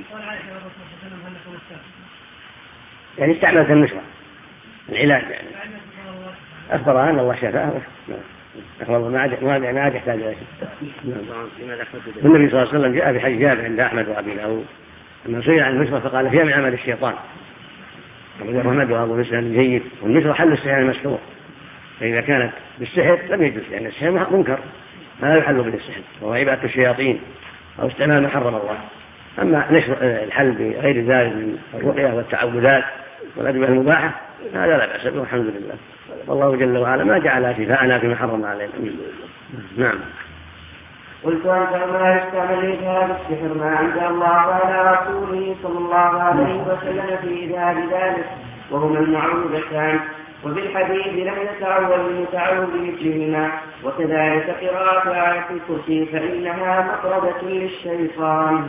يعني استعملت النشرة العلاج يعني أخبر أن الله شفاه. أخبر ما عاد يحتاج إلى شيء. النبي صلى الله عليه وسلم جاء بحديث جابر عند أحمد وأبي داود أنه سئل عن النشرة فقال هي من عمل الشيطان. أبو أحمد وأبو مسلم جيد والنشرة حل السحر المسحور. فإذا كانت بالسحر لم يجوز لأن السحر منكر ما يحل بالسحر وهو عبادة الشياطين أو استعمال ما حرم الله. أما نشر الحل بغير ذلك من الرقية والتعوذات والأدوية المباحة هذا لا بأس به والحمد لله. والله جل وعلا ما جعل شفاءنا فيما حرم علينا. نعم. قلت أنت ما يستعمل في هذا السحر ما عند الله وعلى رسوله صلى الله عليه وسلم في ذلك وهما المعوذتان. وفي الحديث لم يتعوذ المتعوذ بمثلهما. وكذلك قراءة آية الكرسي فإنها مطردة للشيطان.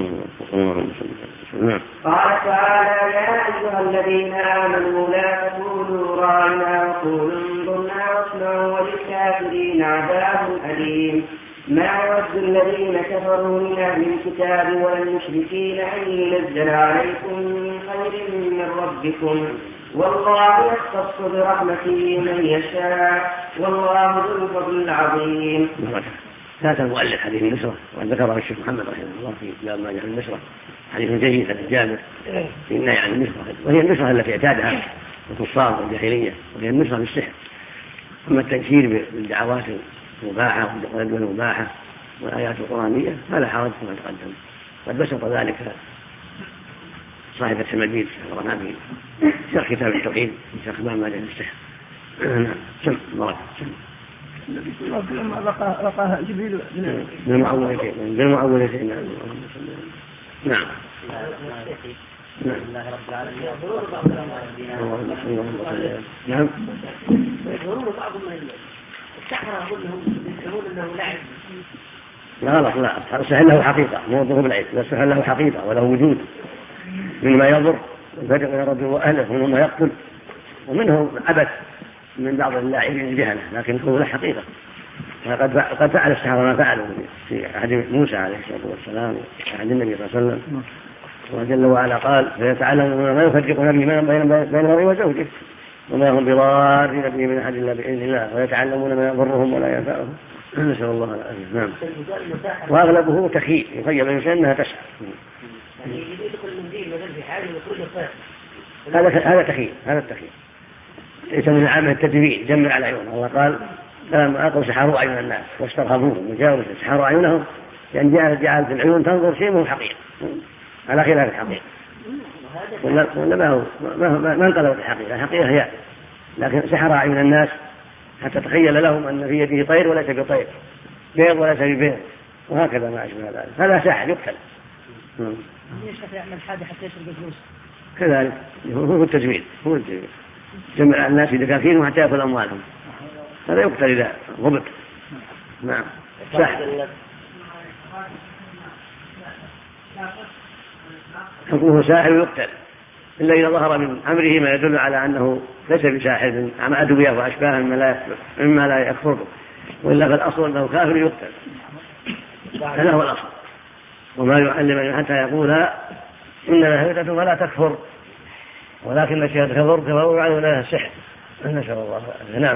قال تعالى يا أيها الذين آمنوا لا تقولوا راعنا وقولوا انظرنا واسمعوا وللكافرين عذاب أليم. ما يود الذين كفروا من أهل الكتاب والمشركين أن ينزل عليكم من خير من ربكم والله يختص برحمته من يشاء والله ذو الفضل العظيم. هذا المؤلف حديث النشرة وذكره الشيخ محمد رحمه الله في باب ما جاء النشرة حديث جيد عن الجامع في النهي عن النشرة وهي النشرة التي اعتادها الكفار والجاهلية وهي النشرة بالسحر. أما التنشير بالدعوات المباحة والأدوية المباحة والآيات القرآنية فلا حرج كما تقدم. قد بسط ذلك صاحب السمجيد أخبرنا به شرح كتاب التوحيد شرح باب ما جاء السحر. سم مرات لما رقاها جبريل بالمعوذتين. نعم. بسم الله رب العالمين. نعم. يقولون بعضهم من السحرة يقولون انه لعب. لا السحر له حقيقة موضوع بالعيد. السحر له حقيقة وله وجود مما يضر الفجر إلى ربه وأهله ومما يقتل ومنه عبث من بعض اللاعبين الجهلة لكن هو له حقيقة. قد فعل السحرة ما فعلوا في عهد موسى عليه الصلاة والسلام عهد النبي صلى الله عليه وسلم. وجل وعلا قال فيتعلمون ما يفرقون بين المرء وزوجه وما هم بضارين به من أحد إلا بإذن الله ويتعلمون ما يضرهم ولا ينفعهم. نسأل الله العافية. نعم. وأغلبه تخيل يخيل الإنسان أنها تسعى. هذا تخيل. ليس من العامة التدبير جمع على عيونه. الله قال لما أقوا سحروا أعين الناس واسترهبوهم وجاوزوا سحروا أعينهم لأن جعلت العيون تنظر شيء من حقيقة على خلاف الحقيقة. ولا ما انقلبت الحقيقة. الحقيقة هي لكن سحر أعين الناس حتى تخيل لهم أن في يده طير وليس بطير بيض وليس ببيض وهكذا ما أشبه ذلك. هذا ساحر يقتل. يشرف يعمل حاجة حتى يشرب الفلوس كذلك. هو التزويد جمع الناس دكاكين حتى يأكل أموالهم. هذا يقتل إذا ضبط. نعم. ساحر حكمه ساحر يقتل إلا إذا ظهر من أمره ما يدل على أنه ليس بساحر عن أدوية وأشباه مما لا يكفره. وإلا فالأصل أنه كافر يقتل. هذا هو الأصل. وما يعلم حتى يقول إنما هيئته فلا تكفر ولكن الشيء تكفر فهو يعلم لها السحر. نسأل الله. نعم.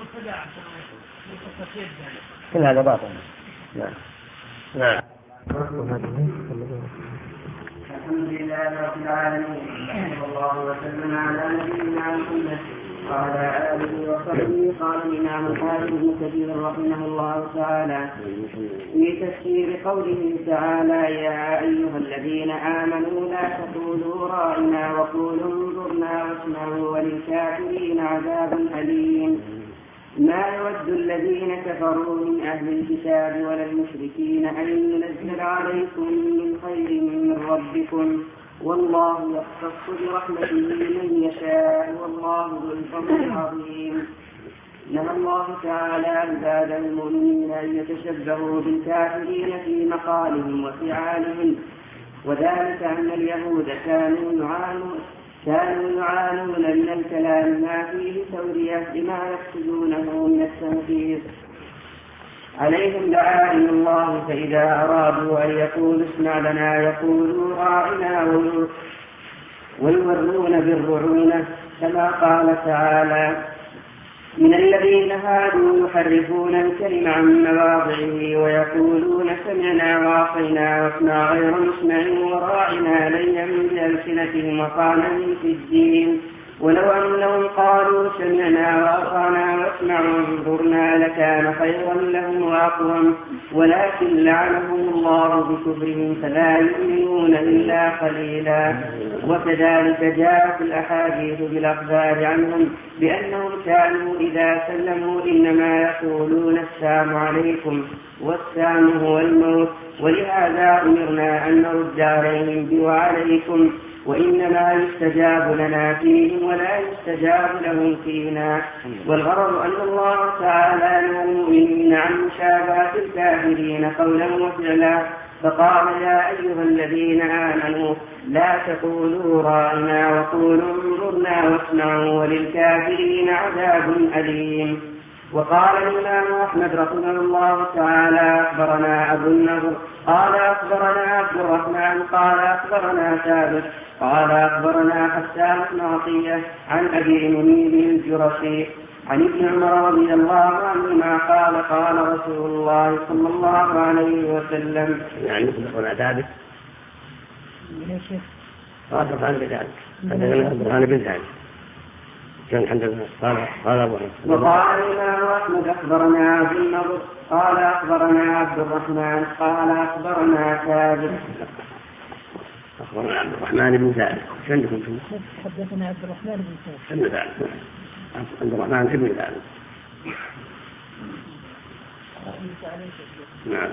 كل هذا باطل. نعم. الحمد لله رب العالمين صلى الله وسلم على نبينا محمد وعلى آله وصحبه. قال الإمام الحافظ ابن كثير رحمه الله تعالى في تفسير قوله تعالى يا أيها الذين آمنوا لا تقولوا راعنا وقولوا انظرنا واسمعوا وللكافرين عذاب أليم. ما يود الذين كفروا من أهل الكتاب ولا المشركين أن ينزل عليكم من خير من ربكم والله يختص برحمته من يشاء والله ذو الفضل العظيم. نهى الله تعالى عباد المؤمنين أن يتشبهوا بالكافرين في مقالهم وفعالهم وذلك أن اليهود كانوا يعانون من الكلام ما فيه تورية بما يقصدونه من التنفيذ. عليهم لعائن الله فإذا أرادوا أن يقولوا اسمع لنا يقولوا راعنا ويورون بالرعونة كما قال تعالى من الذين هادوا يحرفون الكلم عن مواضعه ويقولون سمعنا وعصينا واسمع غير مسمع وراعنا ليا بألسنتهم وقالا في الدين ولو أنهم قالوا سمعنا وأطعنا واسمعوا وانظرنا لكان خيرا لهم وأقوم ولكن لعنهم الله بكفرهم فلا يؤمنون إلا قليلا. وكذلك جاء في الأحاديث بالأخبار عنهم بأنهم كانوا إذا سلموا إنما يقولون السلام عليكم والسلام هو الموت ولهذا أمرنا أن نرد عليهم وعليكم وإنما يستجاب لنا فيهم ولا يستجاب لهم فينا. والغرض أن الله تعالى نهى المؤمنين عن مشابهة الكافرين قولا وفعلا فقال يا أيها الذين آمنوا لا تقولوا راعنا وقولوا انظرنا واسمعوا وللكافرين عذاب أليم. وقال الإمام أحمد رحمه الله تعالى أخبرنا أبو النضر قال أخبرنا عبد الرحمن قال أخبرنا ثابت قال أخبرنا حسان بن عطية عن أبي منيب الجرشي عن ابن عمر رضي الله عنهما قال قال رسول الله صلى الله عليه وسلم يعني يقول ثابت قال عن بذلك عن بذلك كان الحمد لله قال أبو وقال الإمام أحمد أخبرنا عبد النضر قال أخبرنا عبد الرحمن قال أخبرنا ثابت أخبرنا عبد الرحمن بن ثابت عندكم حدثنا عبد الرحمن بن ثابت عبد الرحمن بن ثابت نعم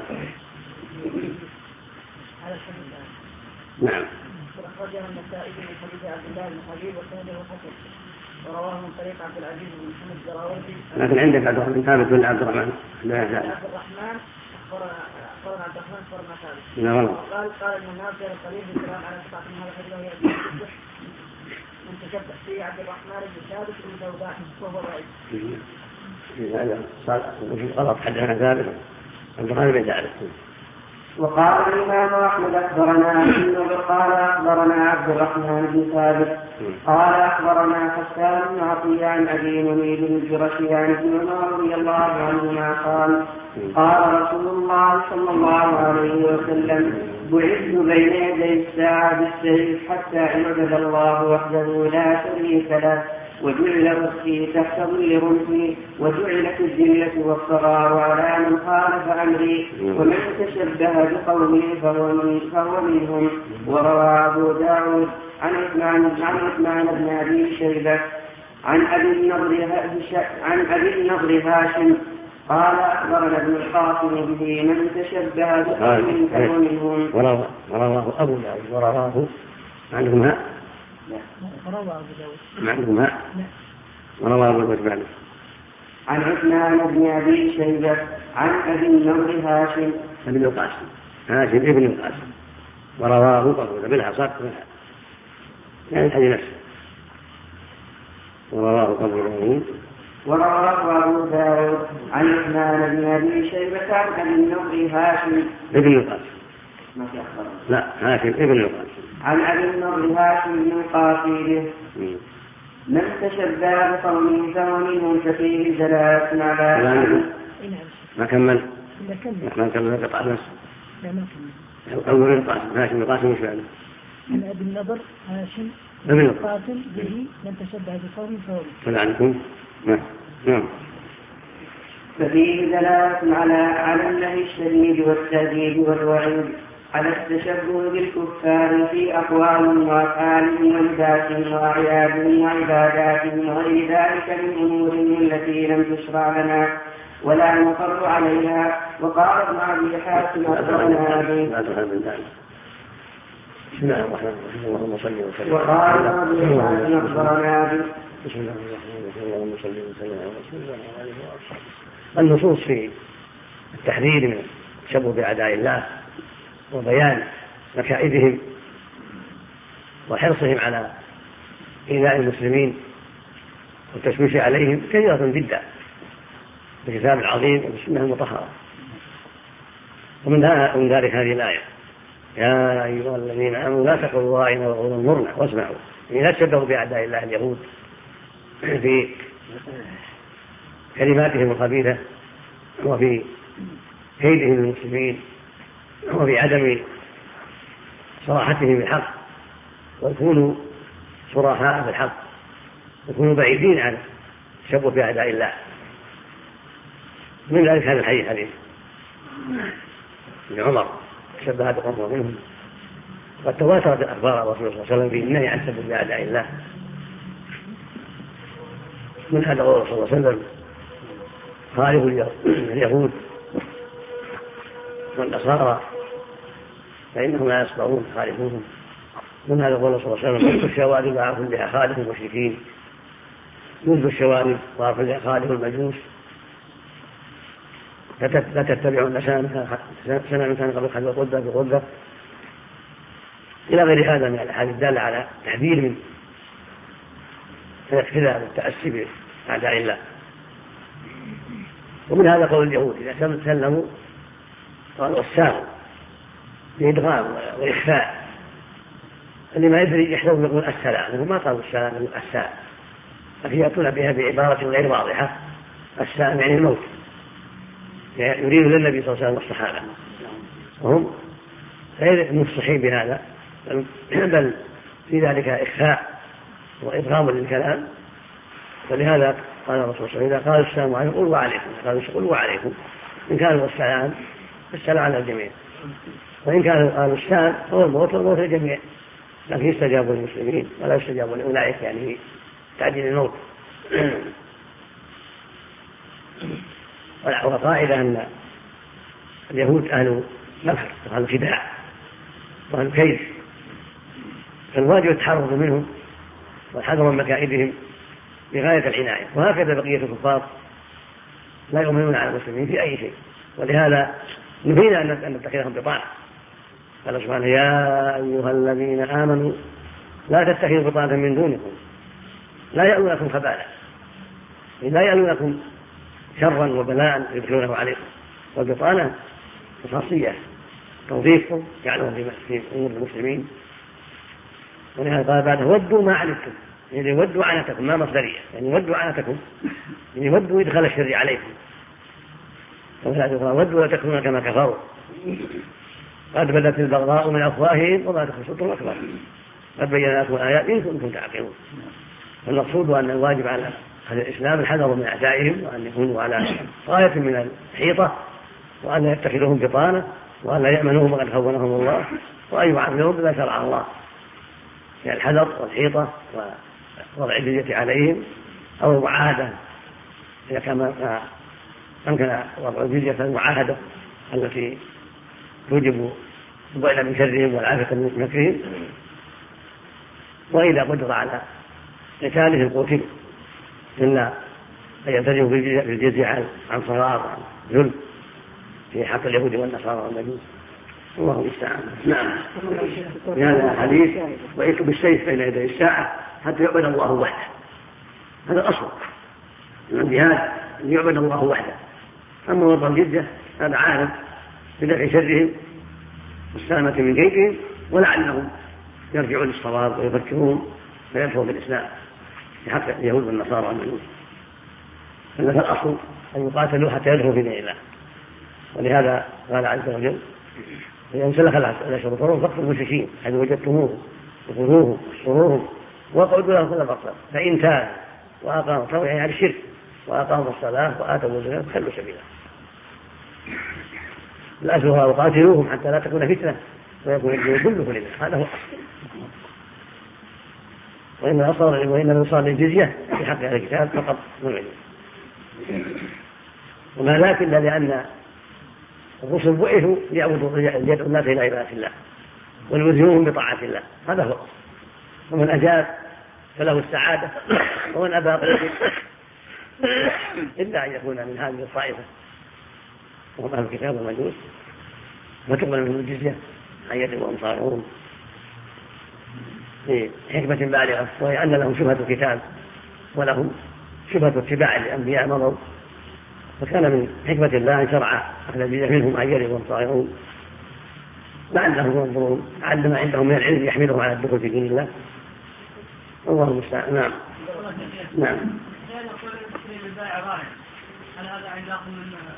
نعم أخرجه النسائي من حديث عبد الله بن حبيب وسنده حسن ورواه من طريق عبد العزيز بن محمد الدراوردي. لكن عندك عبد الرحمن ثابت ولا عبد الرحمن؟ لا عبد الرحمن أخبرنا عبد الرحمن أخبرنا ثابت. نعم. قال ابن الناصر القريب بالكلام على صفات من هذا الحديث وهي الصح من تشبه فيه عبد الرحمن بن ثابت بن ثوبان وهو ضعيف. غلط. حدثنا ثابت عبد الرحمن بن ثابت. وقال الإمام أحمد قال أخبرنا عبد الرحمن بن ثابت قال أخبرنا حسان بن عطية عن أبي منيب الجرشي عن ابن عمر رضي الله عنهما قال رسول الله صلى الله عليه وسلم: بعثت بين يدي الساعة بالسيف حتى عبد الله وحده لا شريك له، وجعل أختي تحت ظل رمحي، وجعلت الذلة والصغار على من خالف أمري، ومن تشبه بقومه فهو منهم. وروى أبو داود عن عثمان بن أبي شيبة عن أبي النضر هاشم قال أخبرنا ابن القاسم به: من تشبه بقومه فهو منهم. ورواه أبو داود ورواه عندهم ها؟ عندهم ها؟ ورواه أبو داود عن عثمان بن أبي شيبة عن أبي النضر هاشم ابن القاسم ابن القاسم ورواه أبو داود بالحصاد يعني الحديث نفسه. ورواه أبو داود عن عثمان بن أبي شيبة عن أبي النضر هاشم ابن القاسم لا هاشم ابن القاسم عن أبي النضر هاشم من قاتله: من تشبه بقومه فهو منهم، ففيه دلالة على ما كمل قطع نفسه أول القاسم هاشم القاسم مش فعله عن أبي النضر هاشم ابن القاسم به: من تشبه بقومه فهو منهم. فلعنكم نعم. ففيه دلالة على النهي الشديد والتهديد والوعيد على التشبه بالكفار في أقوالهم وأفعالهم ولباسهم وأعيادهم وعباداتهم وغير ذلك من أمورهم التي لم تشرع لنا ولا نقر عليها. وقال ابن أبي حاتم أخبرنا أبي بسم الله الرحمن الرحيم. اللهم صل وسلم. وقال ابن أبي حاتم أخبرنا أبي بسم الله الرحمن الرحيم. اللهم صل وسلم على رسول الله وعلى آله وصحبه. النصوص في التحذير من التشبه بأعداء الله وبيان مكائدهم وحرصهم على إيذاء المسلمين والتشويش عليهم كثيرة جدا في الكتاب العظيم والسنة المطهرة. ومن ذلك هذه الآية: يا أيها الذين آمنوا لا تقولوا راعنا وقولوا انظرنا واسمعوا. لا تشبهوا بأعداء الله اليهود في كلماتهم الخبيثة وفي كيدهم للمسلمين وفي عدم صراحتهم بالحق، ويكونوا صراحاء بالحق، ويكونوا بعيدين عن التشبه بأعداء الله. من ذلك هذا الحديث حديث ابن عمر تشبه بقوم منهم. قد تواترت الأخبار عن الرسول صلى الله عليه وسلم في النهي عن التشبه بأعداء الله. من هذا قول صلى الله عليه وسلم: خالفوا اليهود والنصارى فإنهم لا يصبرون خالفوهم. من هذا قول صلى الله عليه وسلم: مثل الشوارب وعرف بها خالف المشركين، مثل الشوارب وعرف بها خالف المجوس، لا تتبعون سنة كان قبل خلف القدة بقدة، إلى غير هذا من الأحاديث الدالة على تحذير من الاقتداء والتأسي بأعداء الله. ومن هذا قول اليهود إذا سلموا قالوا السلام بإدغام وإخفاء، اللي ما يدري يحذر يقول السلام، ما قالوا السلام يقول السلام، لكن يأتون بها بعبارة غير واضحة. السلام يعني الموت، يريد للنبي صلى الله عليه وسلم والصحابة، وهم غير مفصحين بهذا، بل في ذلك إخفاء وإدغام للكلام. فلهذا قال الرسول صلى الله عليه وسلم: إذا قال السلام عليكم قل وعليكم، قالوا وعليكم، إن كان السلام السلام على الجميع، وإن كان قالوا السلام هو الموت والموت الجميع، لكن يستجاب للمسلمين ولا يستجاب لأولئك، يعني تعديل الموت. وقاعدة أن اليهود أهل مكر وأهل خداع وأهل كيد، فالواجب التحرز منهم والحذر من مكائدهم بغاية العناية. وهكذا بقية الكفار لا يؤمنون على المسلمين في أي شيء، ولهذا نهينا أن نتخذهم بطانة. قال سبحانه: يا أيها الذين آمنوا لا تتخذوا بطانة من دونكم لا يألونكم خبالا، لا يألونكم شرا وبلاء يدخلونه عليكم. والبطانة خاصية توظيفهم يعلمون في أمور المسلمين. ولهذا قال بعد ودوا ما عنتم، يعني ودوا عنتكم ما مصدرية، يعني ودوا عنتكم يعني ودوا يدخل الشر عليكم. ودوا وتكونون كما كفروا قد بدت البغضاء من أفواههم وما تخفي صدورهم أكبر قد بينا لكم الآيات إن كنتم تعقلون. فالمقصود أن الواجب على أهل الإسلام الحذر من أعدائهم، وأن يكونوا على غاية من الحيطة، وأن لا يتخذوهم بطانة، وأن لا يأمنوهم وقد خونهم الله، وأن يعاملوهم بما شرع الله من الحذر والحيطة ووضع الجزية عليهم أو المعاهدة إذا كان أمكن وضع الجزية المعاهدة التي توجب البعد من شرهم والعافية من مكرهم. وإذا قدر على قتالهم قتلوا إلا أن يلتزموا بالجزية عن صغار وعن ذل في حق اليهود والنصارى والمجوس. الله المستعان. نعم. هذا الحديث وإيكم بالسيف بين يدي الساعة حتى يعبد الله وحده. هذا الأصل من الجهاد أن يعبد الله وحده. أما وضع الجزية هذا عارف بدفع شرهم والسلامة من كيدهم، ولعلهم يرجعوا للصواب ويفكرون فيدخلوا في الإسلام في حق اليهود والنصارى والمجوس. فإن الأصل أن يقاتلوا حتى يدخلوا في دين الله. ولهذا قال عز وجل إذا سلخ الأشهر الحرم فاقتلوا المشركين حيث وجدتموهم وخذوهم واحصروهم واقعدوا لهم كل مرصد فإن تابوا وأقاموا الصلاة يعني الشرك وأقاموا الصلاة وآتوا الزكاة فخلوا سبيلا. الأشهر وقاتلوهم حتى لا تكون فتنة ويكون الدين كله لله. هذا هو الأصل. وإنما يصار للجزية في حق أهل الكتاب فقط من وما ذاك إلا لأن الرسل بعثوا ليدعوا الناس إلى عبادة الله ويلزموهم بطاعة الله. هذا هو. ومن أجاب فله السعادة ومن أبى قتل إلا أن يكون من هذه الطائفة وهم أهل الكتاب والمجوس وتقبل منهم الجزية عن يد وهم صاغرون لحكمة بالغة، وهي أن لهم شبهة الكتاب ولهم شبهة اتباع الأنبياء مضوا، فكان من حكمة الله أن شرع أخذ الجزية منهم عن يد وهم صاغرون لعلهم ينظرون على ما عندهم من العلم يحملهم على الدخول في دين الله. الله المستعان. نعم. نعم. هل هذا عندكم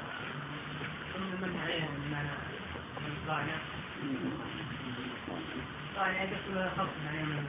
من عليهم من الصانع؟ الصانع يدخل خمس عليهم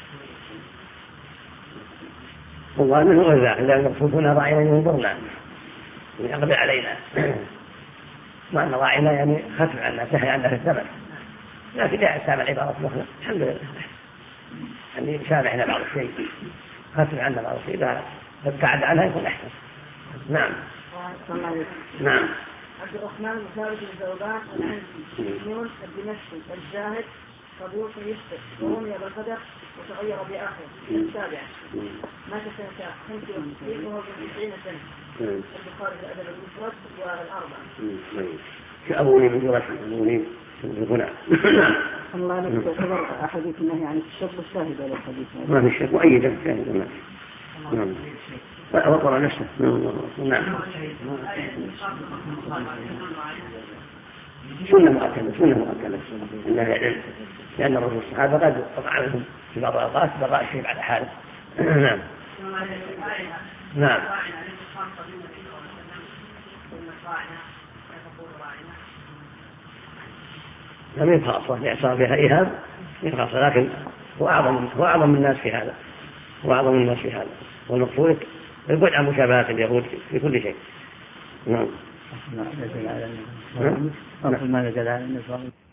والله من غير ذلك لا يقصدون راعينا ينظرنا يقضي علينا وأن راعينا يعني خفف عنا سهل عنا في الثمن، لكن لا يسامع العبارة الأخرى الحمد لله يعني يسامحنا بعض الشيء خفف عنا بعض الشيء إذا ابتعد عنها يكون أحسن. نعم. نعم. عبد الرحمن ثابت الزوبان العنزي يونس الدمشقي الزاهد صدوق يسر ورمي بالقدر وتغير بآخر السابع مات سنة 95 وهو من 90 سنة. البخاري في الأدب المفرد والأربعة. كأبوني من جرس أبوني هنا. الله نفسه خبر أحاديث النهي عن الشرب الشاهد على الحديث. ما في الشرب وأيد الشاهد. نعم. وقرأ نفسه. نعم. سنة مؤكدة لأن الرسول الصحابة قد وقع منهم في بعض الأوقات بقاء الشيء بعد حاله. نعم. نعم. لم يبقى خاصة لإعصار بها إيهاب خاصة، لكن هو أعظم الناس في هذا والمقصود البعد عن مشابهات اليهود في كل شيء. نعم. ما نزل على النبي